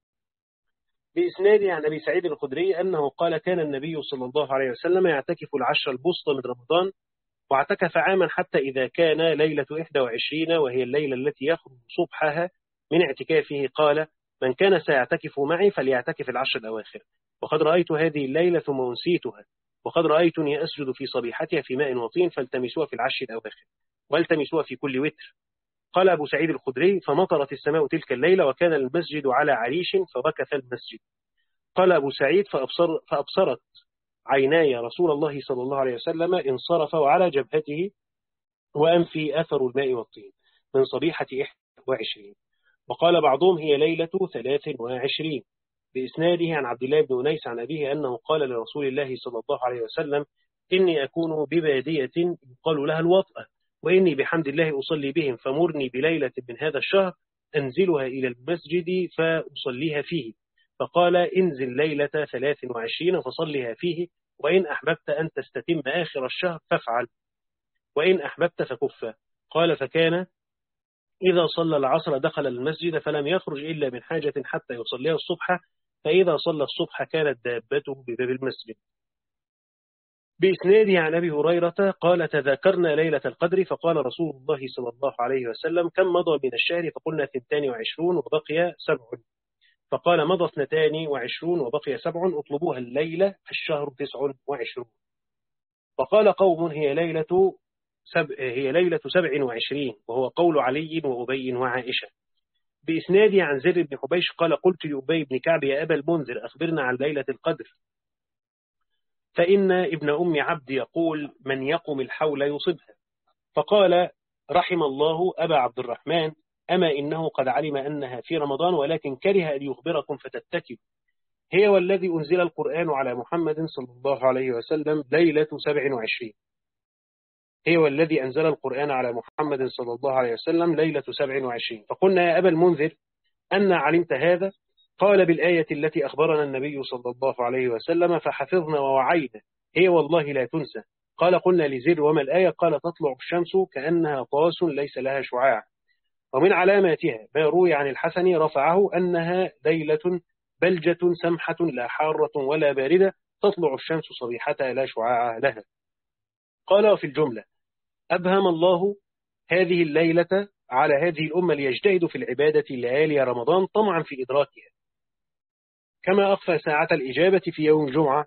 بإسناده عن أبي سعيد الخدري أنه قال كان النبي صلى الله عليه وسلم يعتكف العشر البسطى من رمضان، واعتكف عاما حتى إذا كان ليلة إحدى وعشرين وهي الليلة التي يخرج صبحها من اعتكافه قال من كان سيعتكف معي فليعتكف العشر الأواخر، وقد رأيت هذه الليلة ثم أنسيتها، وقد رأيتني أسجد في صبيحتها في ماء وطين فالتمسوها في العشر الأواخر والتمسوها في كل وتر. قال أبو سعيد الخدري فمطرت السماء تلك الليلة وكان المسجد على عريش فبكث المسجد. قال أبو سعيد فأبصر فأبصرت عيناي رسول الله صلى الله عليه وسلم انصرف وعلى جبهته وأنفي أثر الماء والطين من صبيحة إحدى وعشرين. وقال بعضهم هي ليلة ثلاث وعشرين. بإسناده عن عبد الله بن أنيس عن أبيه أنه قال لرسول الله صلى الله عليه وسلم إني أكون ببادية يقال لها الوطأة وإني بحمد الله أصلي بهم فمرني بليلة من هذا الشهر أنزلها إلى المسجد فأصليها فيه. فقال انزل ليلة ثلاث وعشرين فصليها فيه، وإن أحببت أن تستتم آخر الشهر فافعل، وإن أحببت فكف. قال فكان إذا صلى العصر دخل المسجد فلم يخرج إلا من حاجة حتى يصليها الصبح، فإذا صلى الصبح كانت دابته بباب المسجد. بإسناده عن أبي هريرة قال تذاكرنا ليلة القدر فقال رسول الله صلى الله عليه وسلم كم مضى من الشهر فقلنا ثنتان وعشرون وبقي سبع، فقال مضى اثنتان وعشرون وبقي سبع اطلبوها الليلة الشهر تسع وعشرون. فقال قوم هي ليلة سب... هي ليلة سبع وعشرين، وهو قول علي وأبي وعائشة. بإسنادي عن زر بن حبيش قال قلت لأبي بن كعب يا أبا المنذر أخبرنا عن ليلة القدر، فإن ابن أم عبد يقول من يقم الحول يصبها. فقال رحم الله أبا عبد الرحمن، أما إنه قد علم أنها في رمضان ولكن كره أن يخبركم فتتكب. هي والذي أنزل القرآن على محمد صلى الله عليه وسلم ليلة سبع وعشرين هي والذي أنزل القرآن على محمد صلى الله عليه وسلم ليلة سبع وعشرين. فقلنا يا أبا المنذر أن علمت هذا؟ قال بالآية التي أخبرنا النبي صلى الله عليه وسلم فحفظنا ووعينا، هي والله لا تنسى. قال قلنا لزر وما الآية؟ قال تطلع الشمس كأنها طاس ليس لها شعاع، ومن علاماتها ما روي عن الحسن رفعه أنها ليلة بلجة سمحة لا حارة ولا باردة تطلع الشمس صبيحتها لا شعاع لها. قال في الجملة أبهم الله هذه الليلة على هذه الأمة ليجتهدوا في العبادة ليالي رمضان طمعا في إدراكها، كما أخفى ساعة الإجابة في يوم الجمعة،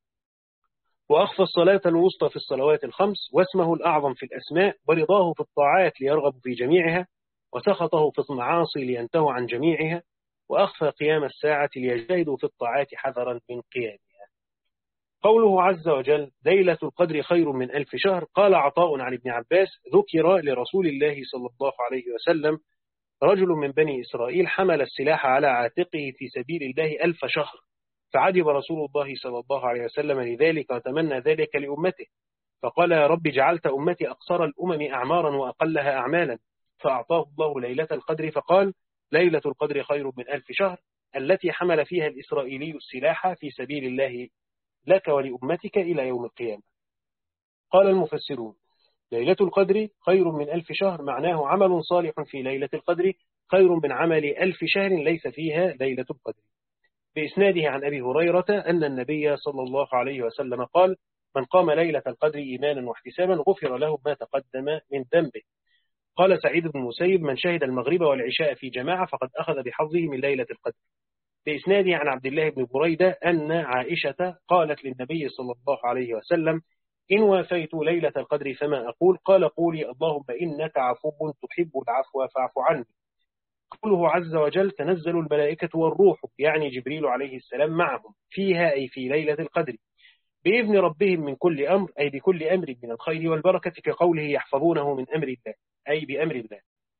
وأخفى الصلاة الوسطى في الصلوات الخمس، واسمه الأعظم في الأسماء، ورضاه في الطاعات ليرغب في جميعها، وسخطه في المعاصي لينتهوا عن جميعها، وأخفى قيام الساعة ليجتهدوا في الطاعات حذرا من قيامها. قوله عز وجل ليلة القدر خير من ألف شهر. قال عطاء عن ابن عباس ذكر لرسول الله صلى الله عليه وسلم رجل من بني إسرائيل حمل السلاح على عاتقه في سبيل الله ألف شهر، فعجب رسول الله صلى الله عليه وسلم لذلك وتمنى ذلك لأمته، فقال يا رب جعلت أمتي أقصر الأمم أعمارا وأقلها أعمالا، فأعطاه الله ليلة القدر فقال ليلة القدر خير من ألف شهر التي حمل فيها الإسرائيلي السلاح في سبيل الله لك ولأمتك إلى يوم القيامة. قال المفسرون ليلة القدر خير من ألف شهر معناه عمل صالح في ليلة القدر خير من عمل ألف شهر ليس فيها ليلة القدر. بإسناده عن أبي هريرة أن النبي صلى الله عليه وسلم قال من قام ليلة القدر إيمانا واحتسابا غفر له ما تقدم من ذنبه. قال سعيد بن المسيب من شهد المغرب والعشاء في جماعة فقد أخذ بحظه من ليلة القدر. بإسناده عن عبد الله بن بريدة أن عائشة قالت للنبي صلى الله عليه وسلم إن وافيت ليلة القدر فما أقول؟ قال قولي اللهم إنك عفو تحب العفو فاعف عني. قوله عز وجل تنزل الملائكة والروح يعني جبريل عليه السلام معهم فيها أي في ليلة القدر بإذن ربهم من كل أمر أي بكل أمر من الخير والبركة كقوله يحفظونه من أمر الله أي بأمر الله.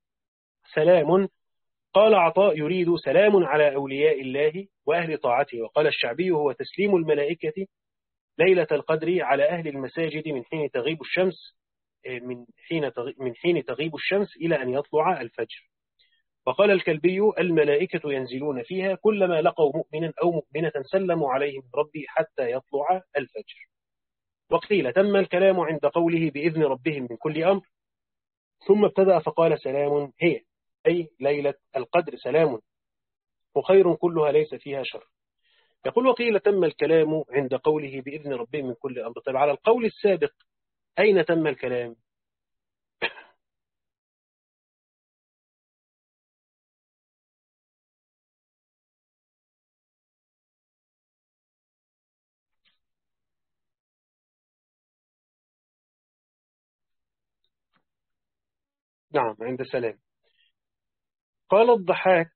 سلام قال عطاء يريد سلام على أولياء الله وأهل طاعته. وقال الشعبي هو تسليم الملائكة ليلة القدر على أهل المساجد من حين تغيب الشمس من حين من حين تغيب الشمس إلى أن يطلع الفجر. وقال الكلبي الملائكة ينزلون فيها كلما لقوا مؤمنا أو مؤمنة سلموا عليهم ربي حتى يطلع الفجر. وقيل تم الكلام عند قوله بإذن ربهم من كل أمر ثم ابتدأ فقال سلام هي أي ليلة القدر سلام وخير كلها ليس فيها شر. يقول وقيل تم الكلام عند قوله بإذن ربهم من كل أمر. طيب على القول السابق أين تم الكلام؟ نعم عند سلام. قال الضحاك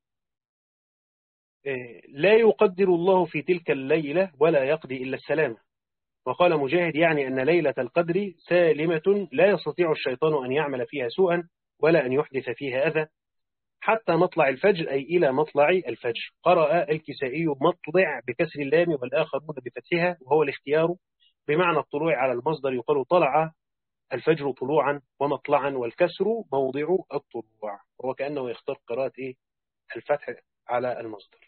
لا يقدر الله في تلك الليلة ولا يقضي إلا السلام. وقال مجاهد يعني أن ليلة القدر سالمة لا يستطيع الشيطان أن يعمل فيها سوءا ولا أن يحدث فيها أذى حتى مطلع الفجر أي إلى مطلع الفجر. قرأ الكسائي مطلع بكسر اللام والآخرون بفتحها وهو الاختيار بمعنى الطلوع على المصدر يقال طلع الفجر طلوعا ومطلعا والكسر موضع الطلوع وهو كأنه يختار قراءة إيه الفتح على المصدر.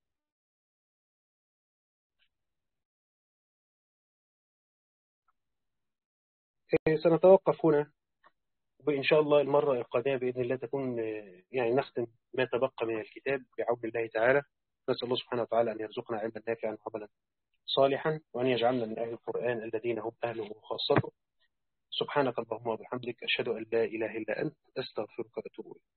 سنتوقف هنا وإن شاء الله المرة القادمة بإذن الله تكون يعني نختم ما تبقى من الكتاب بعون الله تعالى. نسأل الله سبحانه وتعالى أن يرزقنا علما نافعا وعملا صالحا وأن يجعلنا من أهل القرآن الذين هم أهله وخاصته. سبحانك اللهم وبحمدك أشهد أن لا إله إلا أنت أستغفرك وأتوب إليك.